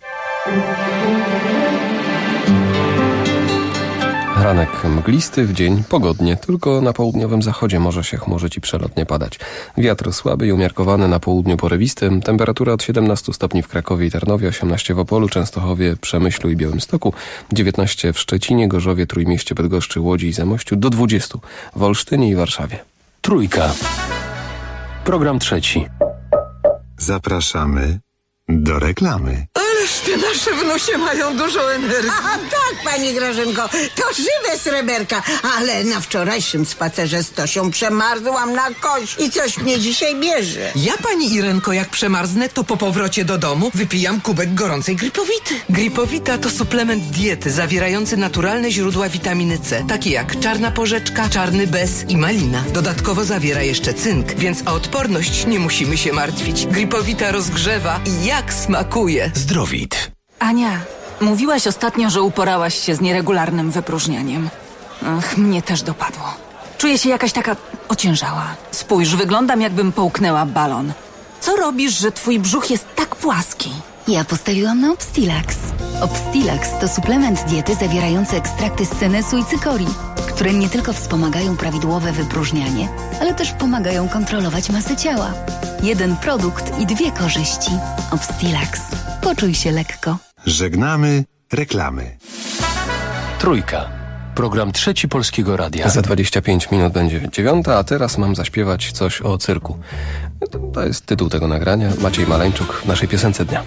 Ranek mglisty, w dzień pogodnie, tylko na południowym zachodzie może się chmurzyć i przelotnie padać. Wiatr słaby i umiarkowany, na południu porywisty. Temperatura od 17 stopni w Krakowie i Tarnowie, 18 w Opolu, Częstochowie, Przemyślu i Białymstoku, 19 w Szczecinie, Gorzowie, Trójmieście, Bydgoszczy, Łodzi i Zamościu, do 20 w Olsztynie i Warszawie. Trójka. Program trzeci. Zapraszamy do reklamy. Ależ te nasze wnusie mają dużo energii. A tak, pani Grażynko, to żywe sreberka, ale na wczorajszym spacerze z Tosią przemarzłam na kość i coś mnie dzisiaj bierze. Ja, pani Irenko, jak przemarznę, to po powrocie do domu wypijam kubek gorącej Gripowity. Gripowita to suplement diety zawierający naturalne źródła witaminy C, takie jak czarna porzeczka, czarny bez i malina. Dodatkowo zawiera jeszcze cynk, więc o odporność nie musimy się martwić. Gripowita rozgrzewa i jak smakuje. Zdrowit. Ania, mówiłaś ostatnio, że uporałaś się z nieregularnym wypróżnianiem. Mnie też dopadło. Czuję się jakaś taka ociężała. Spójrz, wyglądam jakbym połknęła balon. Co robisz, że twój brzuch jest tak płaski? Ja postawiłam na Obstilax. Obstilax to suplement diety zawierający ekstrakty z senesu i cykorii, które nie tylko wspomagają prawidłowe wypróżnianie, ale też pomagają kontrolować masę ciała. Jeden produkt i 2 korzyści. Obstilax. Poczuj się lekko. Żegnamy reklamy. Trójka. Program trzeci Polskiego Radia. Za 25 minut będzie 9, a teraz mam zaśpiewać coś o cyrku. To jest tytuł tego nagrania. Maciej Maleńczuk w naszej piosence dnia.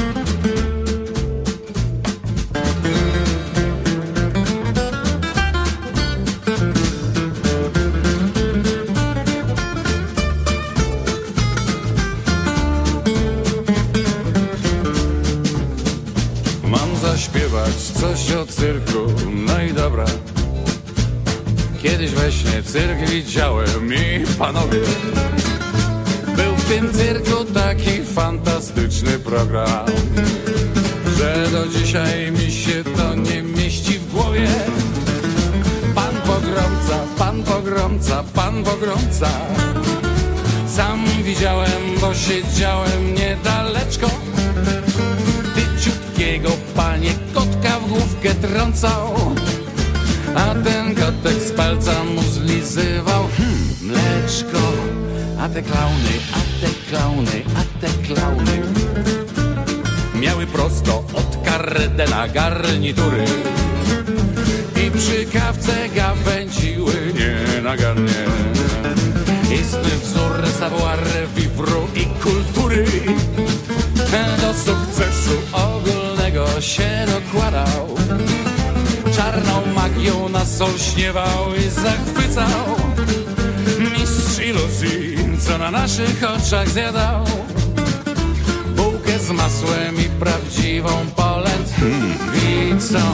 Zaśpiewać coś o cyrku, no i dobra. Kiedyś we śnie cyrk widziałem i panowie, był w tym cyrku taki fantastyczny program, że do dzisiaj mi się to nie mieści w głowie. Pan pogromca, pan pogromca, pan pogromca. Sam widziałem, bo siedziałem niedaleczko. Tyciutkiego panie kotka w główkę trącał, a ten kotek z palca mu zlizywał mleczko. A te klauny, a te klauny, a te klauny miały prosto od Kardena garnitury i przy kawce gawędziły nienagannie. Istny wzór savoir vivre i kultury do sukcesu ogólnego się dokładał. Czarną magią nas olśniewał i zachwycał. Mistrz iluzji, co na naszych oczach zjadał bułkę z masłem i prawdziwą polędwicą.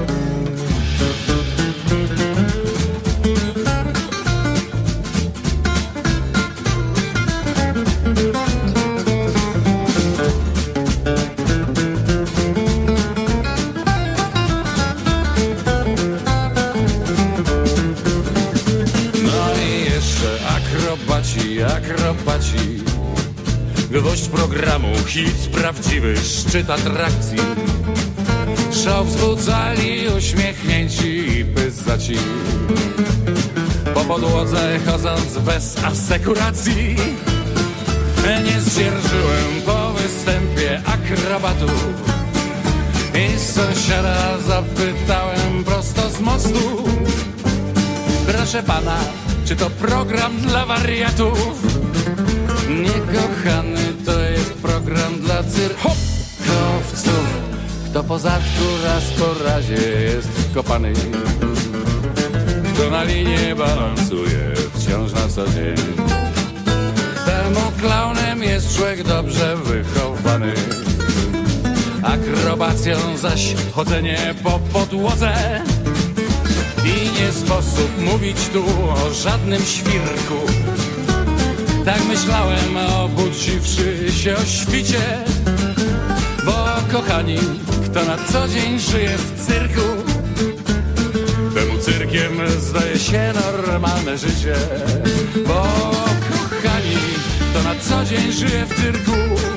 Akrobaci, gwoźdź programu, hit prawdziwy, szczyt atrakcji. Show wzbudzali uśmiechnięci i pyzaci, po podłodze chodząc bez asekuracji. Nie zdzierżyłem po występie akrobatów i sąsiada zapytałem prosto z mostu: proszę pana, czy to program dla wariatów? Nie, kochany, to jest program dla cyrkowców. Kto po zadku raz po razie jest wkopany, kto na linie balansuje wciąż na co dzień. Temu klaunem jest człowiek dobrze wychowany. Akrobacją zaś chodzenie po podłodze. I nie sposób mówić tu o żadnym świrku. Tak myślałem, obudziwszy się o świcie. Bo kochani, kto na co dzień żyje w cyrku, temu cyrkiem zdaje się normalne życie. Bo kochani, kto na co dzień żyje w cyrku,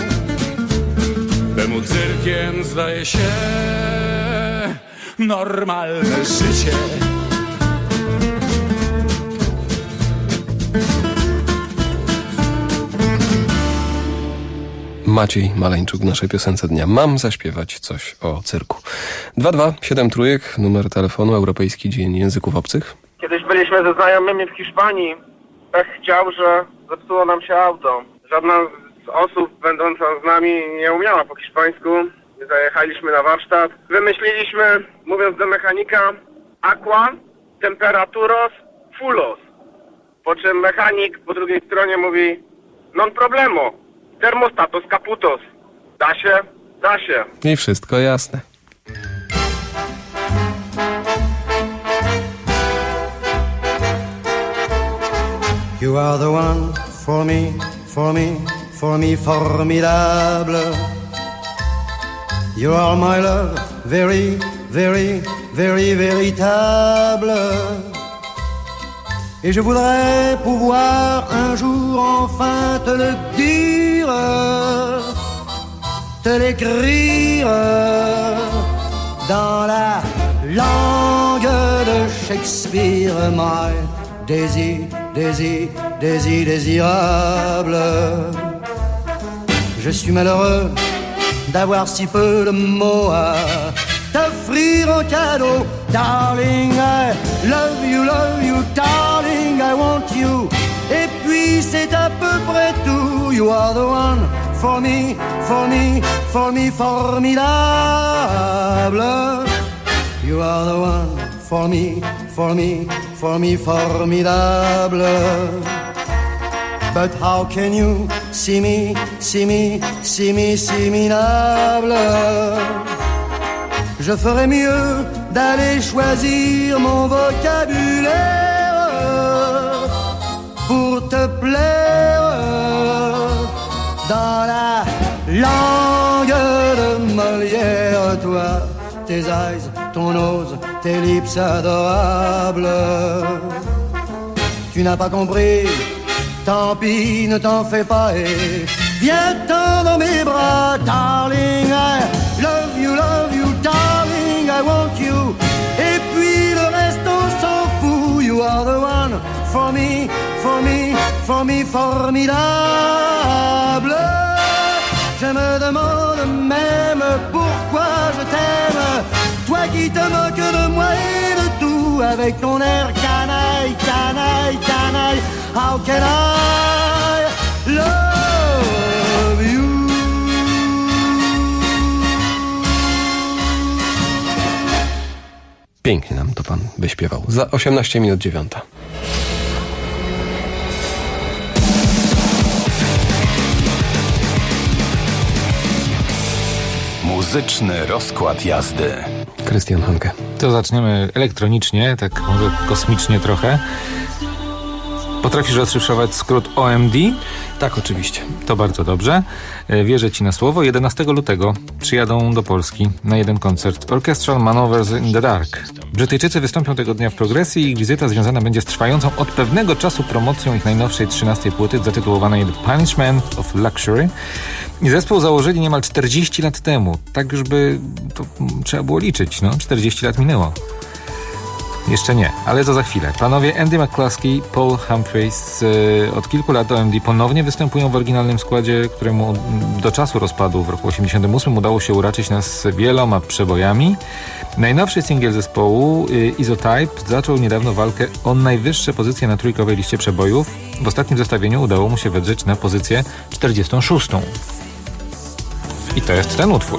temu cyrkiem zdaje się normalne życie. Maciej Maleńczuk w naszej piosence dnia. Mam zaśpiewać coś o cyrku. 227 numer telefonu, Europejski Dzień Języków Obcych. Kiedyś byliśmy ze znajomymi w Hiszpanii. tak chciał, że zepsuło nam się auto. Żadna z osób będąca z nami nie umiała po hiszpańsku. Zajechaliśmy na warsztat. Wymyśliliśmy, mówiąc do mechanika, aqua, temperaturos, fullos. Po czym mechanik po drugiej stronie mówi, non problemo, termostatos caputos. Da się? Da się. I wszystko jasne. You are the one for me, for me, for me, formidable. You are my love, very, very, very, véritable. Et je voudrais pouvoir un jour enfin te le dire, te l'écrire dans la langue de Shakespeare, my désir, désir, désir, désirable. Je suis malheureux d'avoir si peu de mots à t'offrir en cadeau. Darling, I love you, darling, I want you. Et puis c'est à peu près tout. You are the one for me, for me, for me, formidable. You are the one for me, for me, for me, formidable. But how can you see me, see me, see me, see me, minable? Je ferais mieux d'aller choisir mon vocabulaire pour te plaire dans la langue de Molière. Toi, tes eyes, ton nose, tes lips adorables. Tu n'as pas compris, tant pis, ne t'en fais pas et viens-t'en dans mes bras. Darling, I love you, darling, I want you. Et puis le reste on s'en fout. You are the one for me, for me, for me, formidable. Je me demande même pourquoi je t'aime, toi qui te moques de moi et de tout, avec ton air canaille, canaille, canaille. How can I love you? Pięknie nam to pan wyśpiewał. Za 18 minut 9. Muzyczny rozkład jazdy. Krystian Hanke. To zaczniemy elektronicznie, tak może kosmicznie trochę. Potrafisz rozszyfrować skrót OMD? Tak, oczywiście. To bardzo dobrze. Wierzę ci na słowo. 11 lutego przyjadą do Polski na jeden koncert Orchestral Manoeuvres in the Dark. Brytyjczycy wystąpią tego dnia w Progresji i ich wizyta związana będzie z trwającą od pewnego czasu promocją ich najnowszej 13 płyty zatytułowanej The Punishment of Luxury. I zespół założyli niemal 40 lat temu. Tak już by to trzeba było liczyć, 40 lat minęło. Jeszcze nie, ale to za chwilę. Panowie Andy McCluskey, Paul Humphreys od kilku lat OMD ponownie występują w oryginalnym składzie, któremu do czasu rozpadu w roku 1988 udało się uraczyć nas wieloma przebojami. Najnowszy singiel zespołu Isotype zaczął niedawno walkę o najwyższe pozycje na trójkowej liście przebojów. W ostatnim zestawieniu udało mu się wedrzeć na pozycję 46. I to jest ten utwór.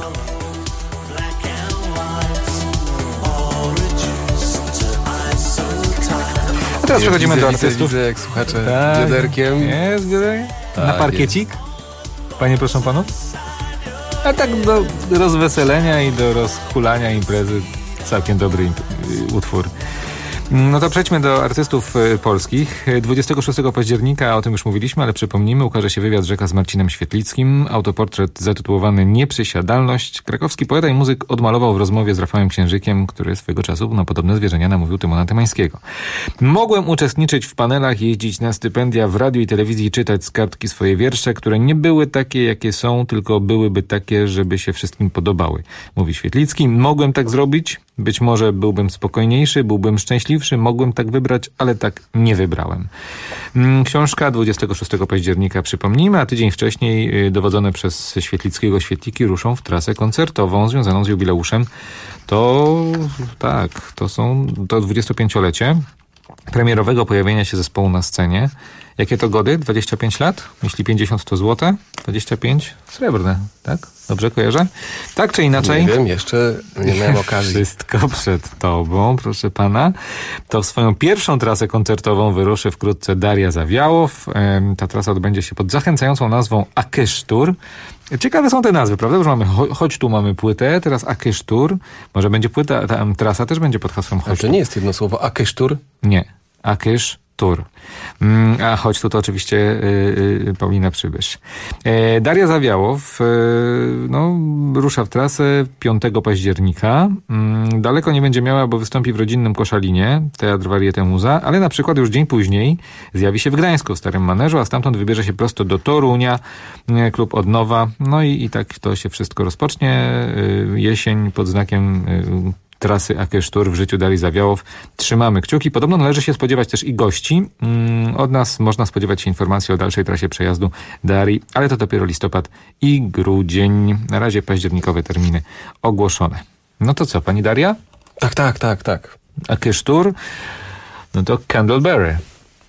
A teraz przechodzimy do artystów. Widzę, jak słuchacze bioderkiem. Jest bioderkiem? Na parkiecik? Panie, proszę panów? A tak do rozweselenia i do rozhulania imprezy całkiem dobry utwór. No to przejdźmy do artystów polskich. 26 października, o tym już mówiliśmy, ale przypomnijmy, ukaże się wywiad rzeka z Marcinem Świetlickim. Autoportret zatytułowany Nieprzysiadalność. Krakowski poeta i muzyk odmalował w rozmowie z Rafałem Księżykiem, który swego czasu na podobne zwierzenia namówił Tymona Tymańskiego. Mogłem uczestniczyć w panelach, jeździć na stypendia w radiu i telewizji, czytać z kartki swoje wiersze, które nie były takie, jakie są, tylko byłyby takie, żeby się wszystkim podobały. Mówi Świetlicki. Mogłem tak zrobić. Być może byłbym spokojniejszy, byłbym szczęśliwszy, mogłem tak wybrać, ale tak nie wybrałem. Książka 26 października, przypomnijmy, a tydzień wcześniej dowodzone przez Świetlickiego Świetliki ruszą w trasę koncertową związaną z jubileuszem. To 25-lecie. premierowego pojawienia się zespołu na scenie. Jakie to gody? 25 lat? Jeśli 50 to złote, 25 srebrne, tak? Dobrze kojarzę? Tak czy inaczej? Nie wiem, jeszcze nie miałem okazji. Wszystko przed tobą, proszę pana. To w swoją pierwszą trasę koncertową wyruszy wkrótce Daria Zawiałow. Ta trasa odbędzie się pod zachęcającą nazwą Akysz Tour. Ciekawe są te nazwy, prawda? Że mamy Chodź tu mamy płytę, teraz Akysz Tour. Może będzie płyta, trasa też będzie pod hasłem Chodź. Ale to nie jest jedno słowo Akysz Tour? Nie, Akysz Tour. A Chodź tu to oczywiście Paulina Przybysz. Daria Zawiałow rusza w trasę 5 października. Daleko nie będzie miała, bo wystąpi w rodzinnym Koszalinie, Teatr Varieté Muza, ale na przykład już dzień później zjawi się w Gdańsku, w Starym Maneżu, a stamtąd wybierze się prosto do Torunia, klub od nowa. No i tak to się wszystko rozpocznie. Jesień pod znakiem trasy Akysz Tour w życiu Darii Zawiałow. Trzymamy kciuki. Podobno należy się spodziewać też i gości. Od nas można spodziewać się informacji o dalszej trasie przejazdu Darii, ale to dopiero listopad i grudzień. Na razie październikowe terminy ogłoszone. No to co, pani Daria? Tak. Akysz Tour? No to Candleberry.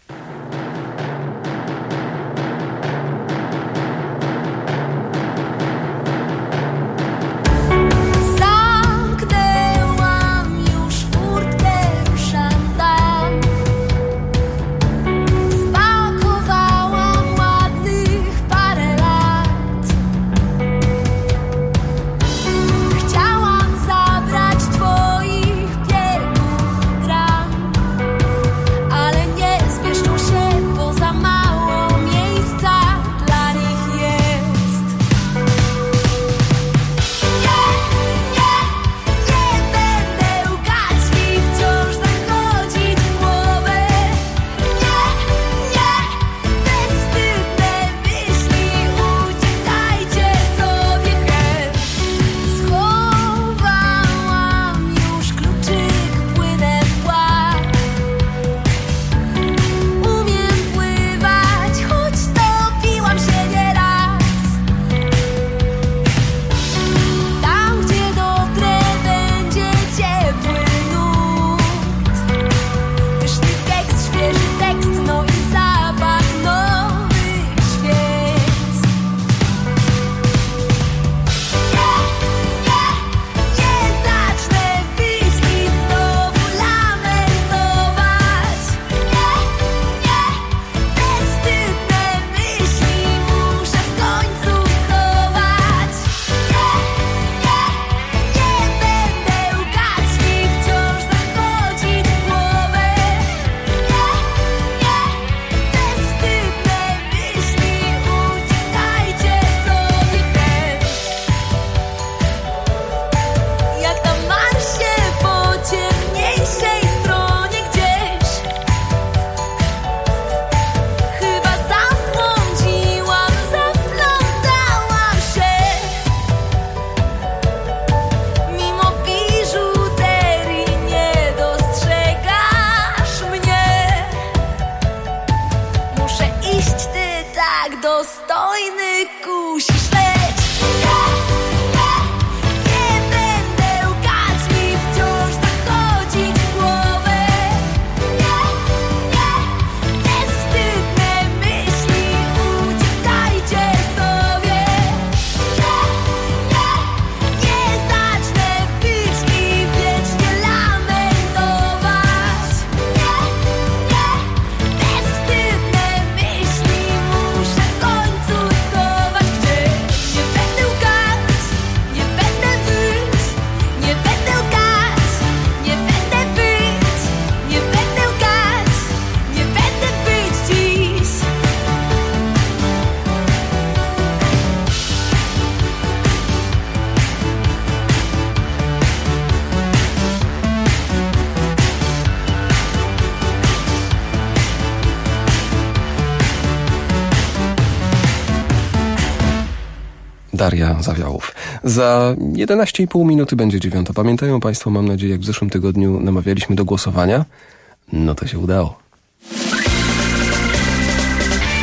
Daria Zawiałow. Za 11,5 minuty będzie 9. Pamiętają Państwo, mam nadzieję, jak w zeszłym tygodniu namawialiśmy do głosowania? No to się udało.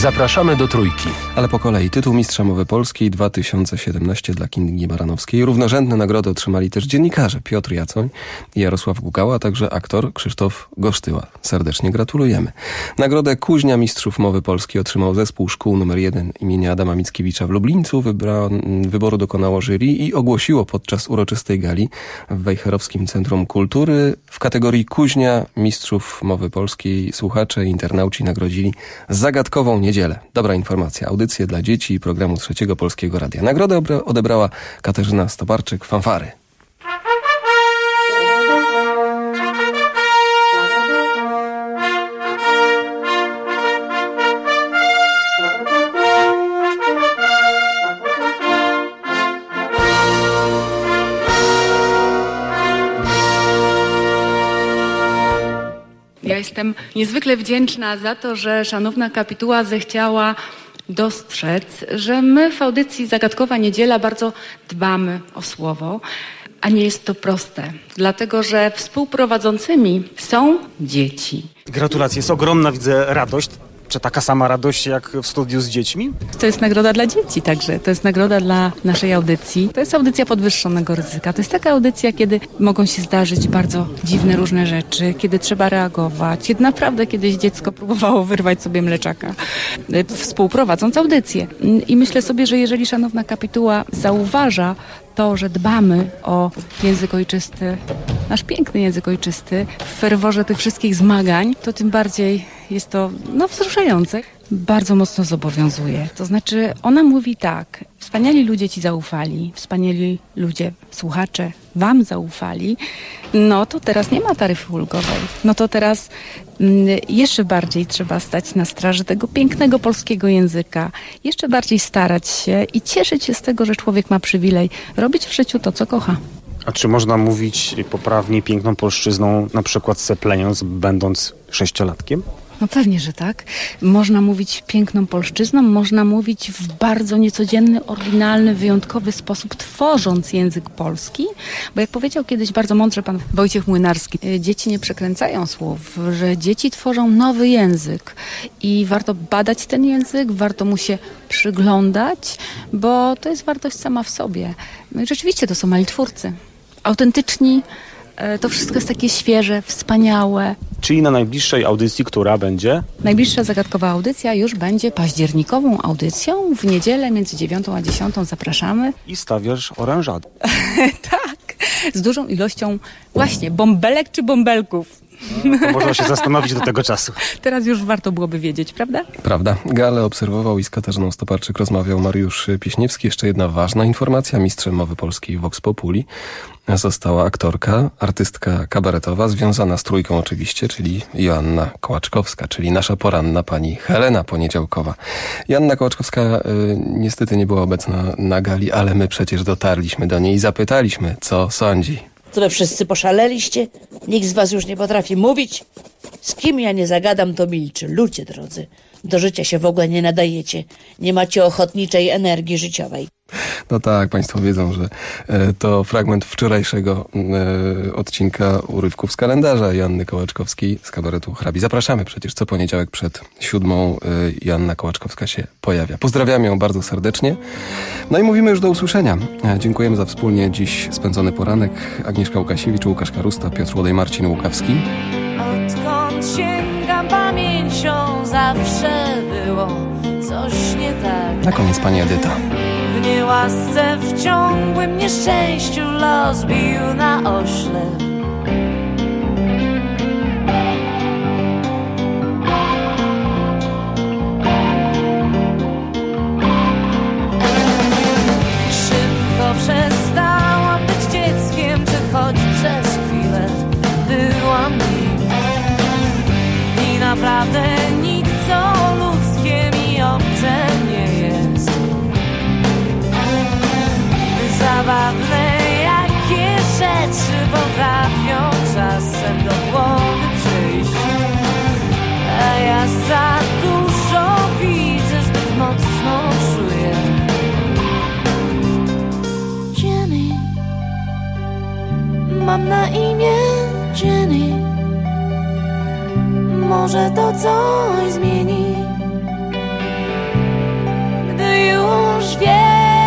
Zapraszamy do Trójki. Ale po kolei tytuł Mistrza Mowy Polskiej 2017 dla Kingi Baranowskiej. Równorzędne nagrody otrzymali też dziennikarze Piotr Jacoń i Jarosław Gugała, a także aktor Krzysztof Gosztyła. Serdecznie gratulujemy. Nagrodę Kuźnia Mistrzów Mowy Polskiej otrzymał Zespół Szkół nr 1 imienia Adama Mickiewicza w Lublińcu. Wyboru dokonało jury i ogłosiło podczas uroczystej gali w Wejherowskim Centrum Kultury. W kategorii Kuźnia Mistrzów Mowy Polskiej słuchacze i internauci nagrodzili Zagadkową Niedzielę. Dobra informacja. Audycje dla dzieci i programu Trzeciego Polskiego Radia. Nagrodę odebrała Katarzyna Stobarczyk. Fanfary. Ja jestem niezwykle wdzięczna za to, że szanowna kapituła zechciała dostrzec, że my w audycji Zagadkowa Niedziela bardzo dbamy o słowo, a nie jest to proste, dlatego że współprowadzącymi są dzieci. Gratulacje, jest ogromna, widzę, radość. Czy taka sama radość jak w studiu z dziećmi? To jest nagroda dla dzieci także. To jest nagroda dla naszej audycji. To jest audycja podwyższonego ryzyka. To jest taka audycja, kiedy mogą się zdarzyć bardzo dziwne różne rzeczy, kiedy trzeba reagować, kiedy naprawdę kiedyś dziecko próbowało wyrwać sobie mleczaka, współprowadząc audycję. I myślę sobie, że jeżeli szanowna kapituła zauważa to, że dbamy o język ojczysty, nasz piękny język ojczysty, w ferworze tych wszystkich zmagań, to tym bardziej jest to wzruszające. Bardzo mocno zobowiązuje. To znaczy ona mówi tak, wspaniali ludzie ci zaufali, wspaniali ludzie, słuchacze wam zaufali, no to teraz nie ma taryfy ulgowej. No to teraz jeszcze bardziej trzeba stać na straży tego pięknego polskiego języka, jeszcze bardziej starać się i cieszyć się z tego, że człowiek ma przywilej robić w życiu to, co kocha. A czy można mówić poprawnie piękną polszczyzną, na przykład sepleniąc, będąc 6-latkiem? No pewnie, że tak. Można mówić piękną polszczyzną, można mówić w bardzo niecodzienny, oryginalny, wyjątkowy sposób, tworząc język polski, bo jak powiedział kiedyś bardzo mądrze pan Wojciech Młynarski, dzieci nie przekręcają słów, że dzieci tworzą nowy język i warto badać ten język, warto mu się przyglądać, bo to jest wartość sama w sobie. No i rzeczywiście to są mali twórcy, autentyczni. To wszystko jest takie świeże, wspaniałe. Czyli na najbliższej audycji, która będzie? Najbliższa zagadkowa audycja już będzie październikową audycją. W niedzielę między 9 a 10 zapraszamy. I stawiasz orężadę. Tak, z dużą ilością właśnie bąbelek czy bąbelków. No, to można się zastanowić do tego czasu. Teraz już warto byłoby wiedzieć, prawda? Prawda. Galę obserwował i z Katarzyną Stoparczyk rozmawiał Mariusz Pieśniewski. Jeszcze jedna ważna informacja. Mistrzem Mowy Polskiej Vox Populi została aktorka, artystka kabaretowa, związana z Trójką oczywiście, czyli Joanna Kołaczkowska, czyli nasza poranna pani Helena Poniedziałkowa. Joanna Kołaczkowska niestety nie była obecna na gali, ale my przecież dotarliśmy do niej i zapytaliśmy, co sądzi. To wy wszyscy poszaleliście? Nikt z was już nie potrafi mówić? Z kim ja nie zagadam, to milczy. Ludzie drodzy, do życia się w ogóle nie nadajecie. Nie macie ochotniczej energii życiowej. No tak, państwo wiedzą, że to fragment wczorajszego odcinka urywków z kalendarza Joanny Kołaczkowskiej z kabaretu Hrabi. Zapraszamy przecież co poniedziałek przed 7 Joanna Kołaczkowska się pojawia. Pozdrawiam ją bardzo serdecznie. No i mówimy już do usłyszenia. Dziękujemy za wspólnie dziś spędzony poranek. Agnieszka Łukasiewicz, Łukasz Karusta, Piotr Łodej, Marcin Łukawski. Odkąd sięgam pamięcią, zawsze było coś nie tak. Na koniec pani Edyta. W niełasce, w ciągłym nieszczęściu los bił na oślep. Szybko przestałam być dzieckiem, czy choć przez chwilę byłam nim. I naprawdę nic co ludzkie mi obce nie jest. Zabawne jakie rzeczy potrafią czasem do głowy przyjść. A ja za dużo widzę, zbyt mocno czuję. Jenny, mam na imię Jenny. Może to coś zmieni. gdy już wiesz.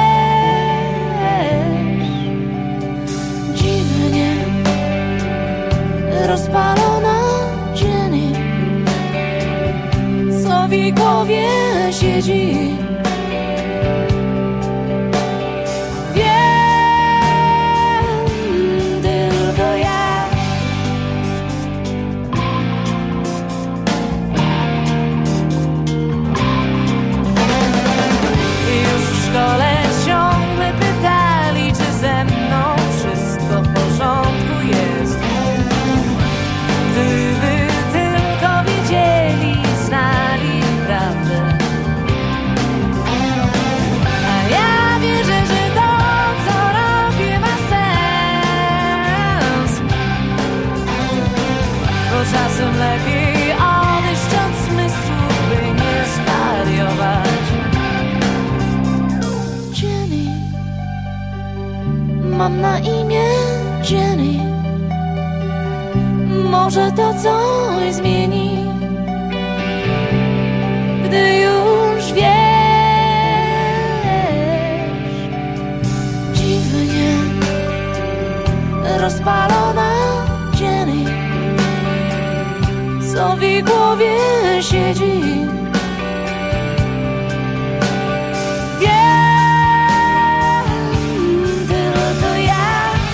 Dziwnie rozpalona Jenny, co w głowie siedzi. Czasem lepiej odejść od zmysłu, by nie zwariować. Jenny, mam na imię Jenny. Może to coś zmieni, gdy już wiesz. Dziwnie rozpalona Jenny, co w głowie siedzi. Wiem tylko ja.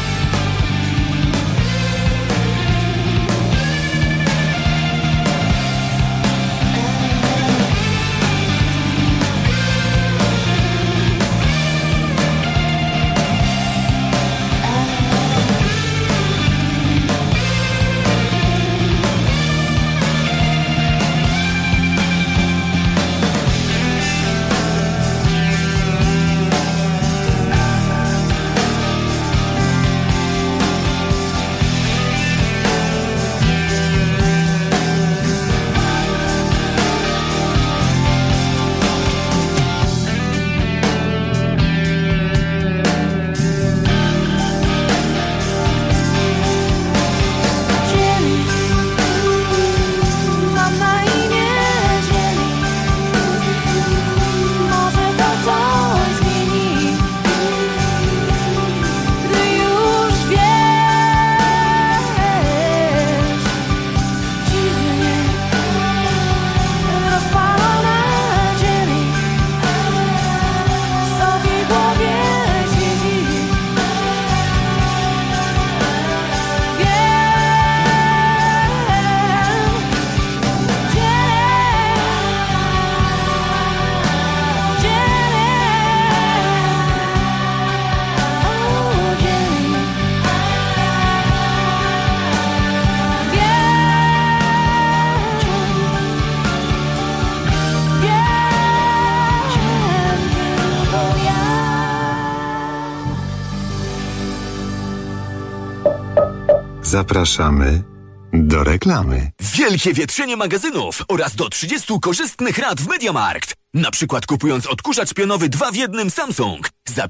Zapraszamy do reklamy. Wielkie wietrzenie magazynów oraz do 30 korzystnych rat w MediaMarkt. Na przykład kupując odkurzacz pionowy 2 w 1 Samsung za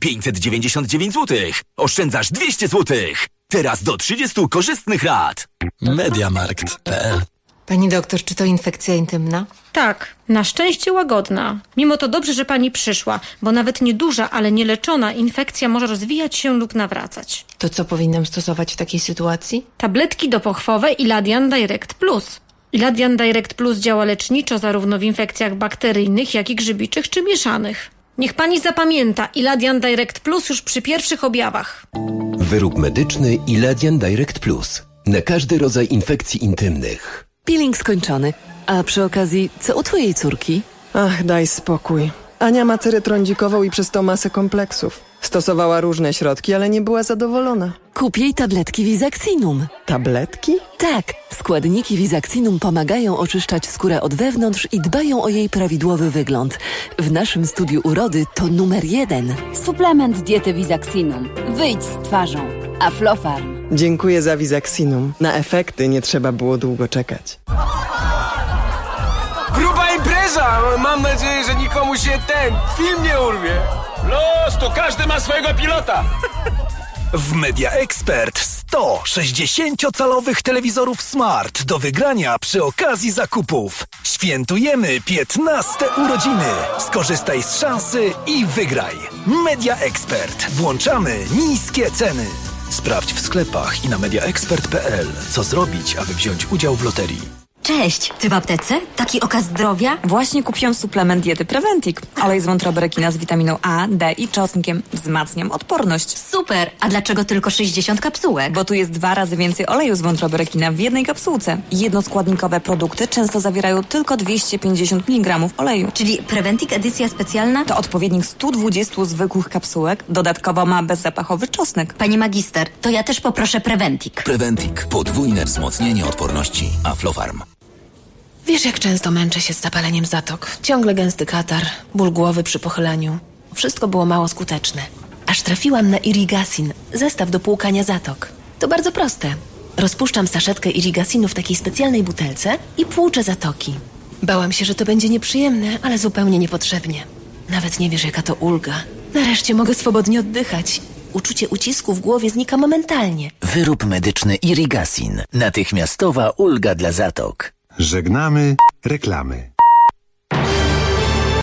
599 zł. Oszczędzasz 200 zł. Teraz do 30 korzystnych rat. MediaMarkt.pl. Pani doktor, czy to infekcja intymna? Tak, na szczęście łagodna. Mimo to dobrze, że pani przyszła, bo nawet nieduża, ale nieleczona infekcja może rozwijać się lub nawracać. To co powinnam stosować w takiej sytuacji? Tabletki dopochwowe Iladian Direct Plus. Iladian Direct Plus działa leczniczo zarówno w infekcjach bakteryjnych, jak i grzybiczych czy mieszanych. Niech pani zapamięta Iladian Direct Plus już przy pierwszych objawach. Wyrób medyczny Iladian Direct Plus. Na każdy rodzaj infekcji intymnych. Peeling skończony. A przy okazji, co u twojej córki? Ach, daj spokój. Ania ma cyrę trądzikową i przez to masę kompleksów. Stosowała różne środki, ale nie była zadowolona. Kup jej tabletki Visaxinum. Tabletki? Tak. Składniki Visaxinum pomagają oczyszczać skórę od wewnątrz i dbają o jej prawidłowy wygląd. W naszym studiu urody to numer 1. Suplement diety Visaxinum. Wyjdź z twarzą. Aflofarm. Dziękuję za Visaxinum. Na efekty nie trzeba było długo czekać. Gruba impreza! Mam nadzieję, że nikomu się film nie urwie. Los, to każdy ma swojego pilota. W Media Expert 100 60-calowych telewizorów Smart do wygrania przy okazji zakupów. Świętujemy 15 urodziny. Skorzystaj z szansy i wygraj. Media Expert. Włączamy niskie ceny. Sprawdź w sklepach i na mediaexpert.pl, co zrobić, aby wziąć udział w loterii. Cześć, ty w aptece? Taki okaz zdrowia? Właśnie kupiłam suplement diety Preventic. Olej z wątroby rekina z witaminą A, D i czosnkiem. Wzmacniam odporność. Super! A dlaczego tylko 60 kapsułek? Bo tu jest 2 razy więcej oleju z wątroby rekina w jednej kapsułce. Jednoskładnikowe produkty często zawierają tylko 250 mg oleju. Czyli Preventic edycja specjalna? To odpowiednik 120 zwykłych kapsułek. Dodatkowo ma bezzapachowy czosnek. Pani magister, to ja też poproszę Preventic. Preventic. Podwójne wzmocnienie odporności. Aflofarm. Wiesz, jak często męczę się z zapaleniem zatok. Ciągle gęsty katar, ból głowy przy pochyleniu. Wszystko było mało skuteczne. Aż trafiłam na Irigasin, zestaw do płukania zatok. To bardzo proste. Rozpuszczam saszetkę Irigasinu w takiej specjalnej butelce i płuczę zatoki. Bałam się, że to będzie nieprzyjemne, ale zupełnie niepotrzebnie. Nawet nie wiesz, jaka to ulga. Nareszcie mogę swobodnie oddychać. Uczucie ucisku w głowie znika momentalnie. Wyrób medyczny Irigasin. Natychmiastowa ulga dla zatok. Żegnamy reklamy.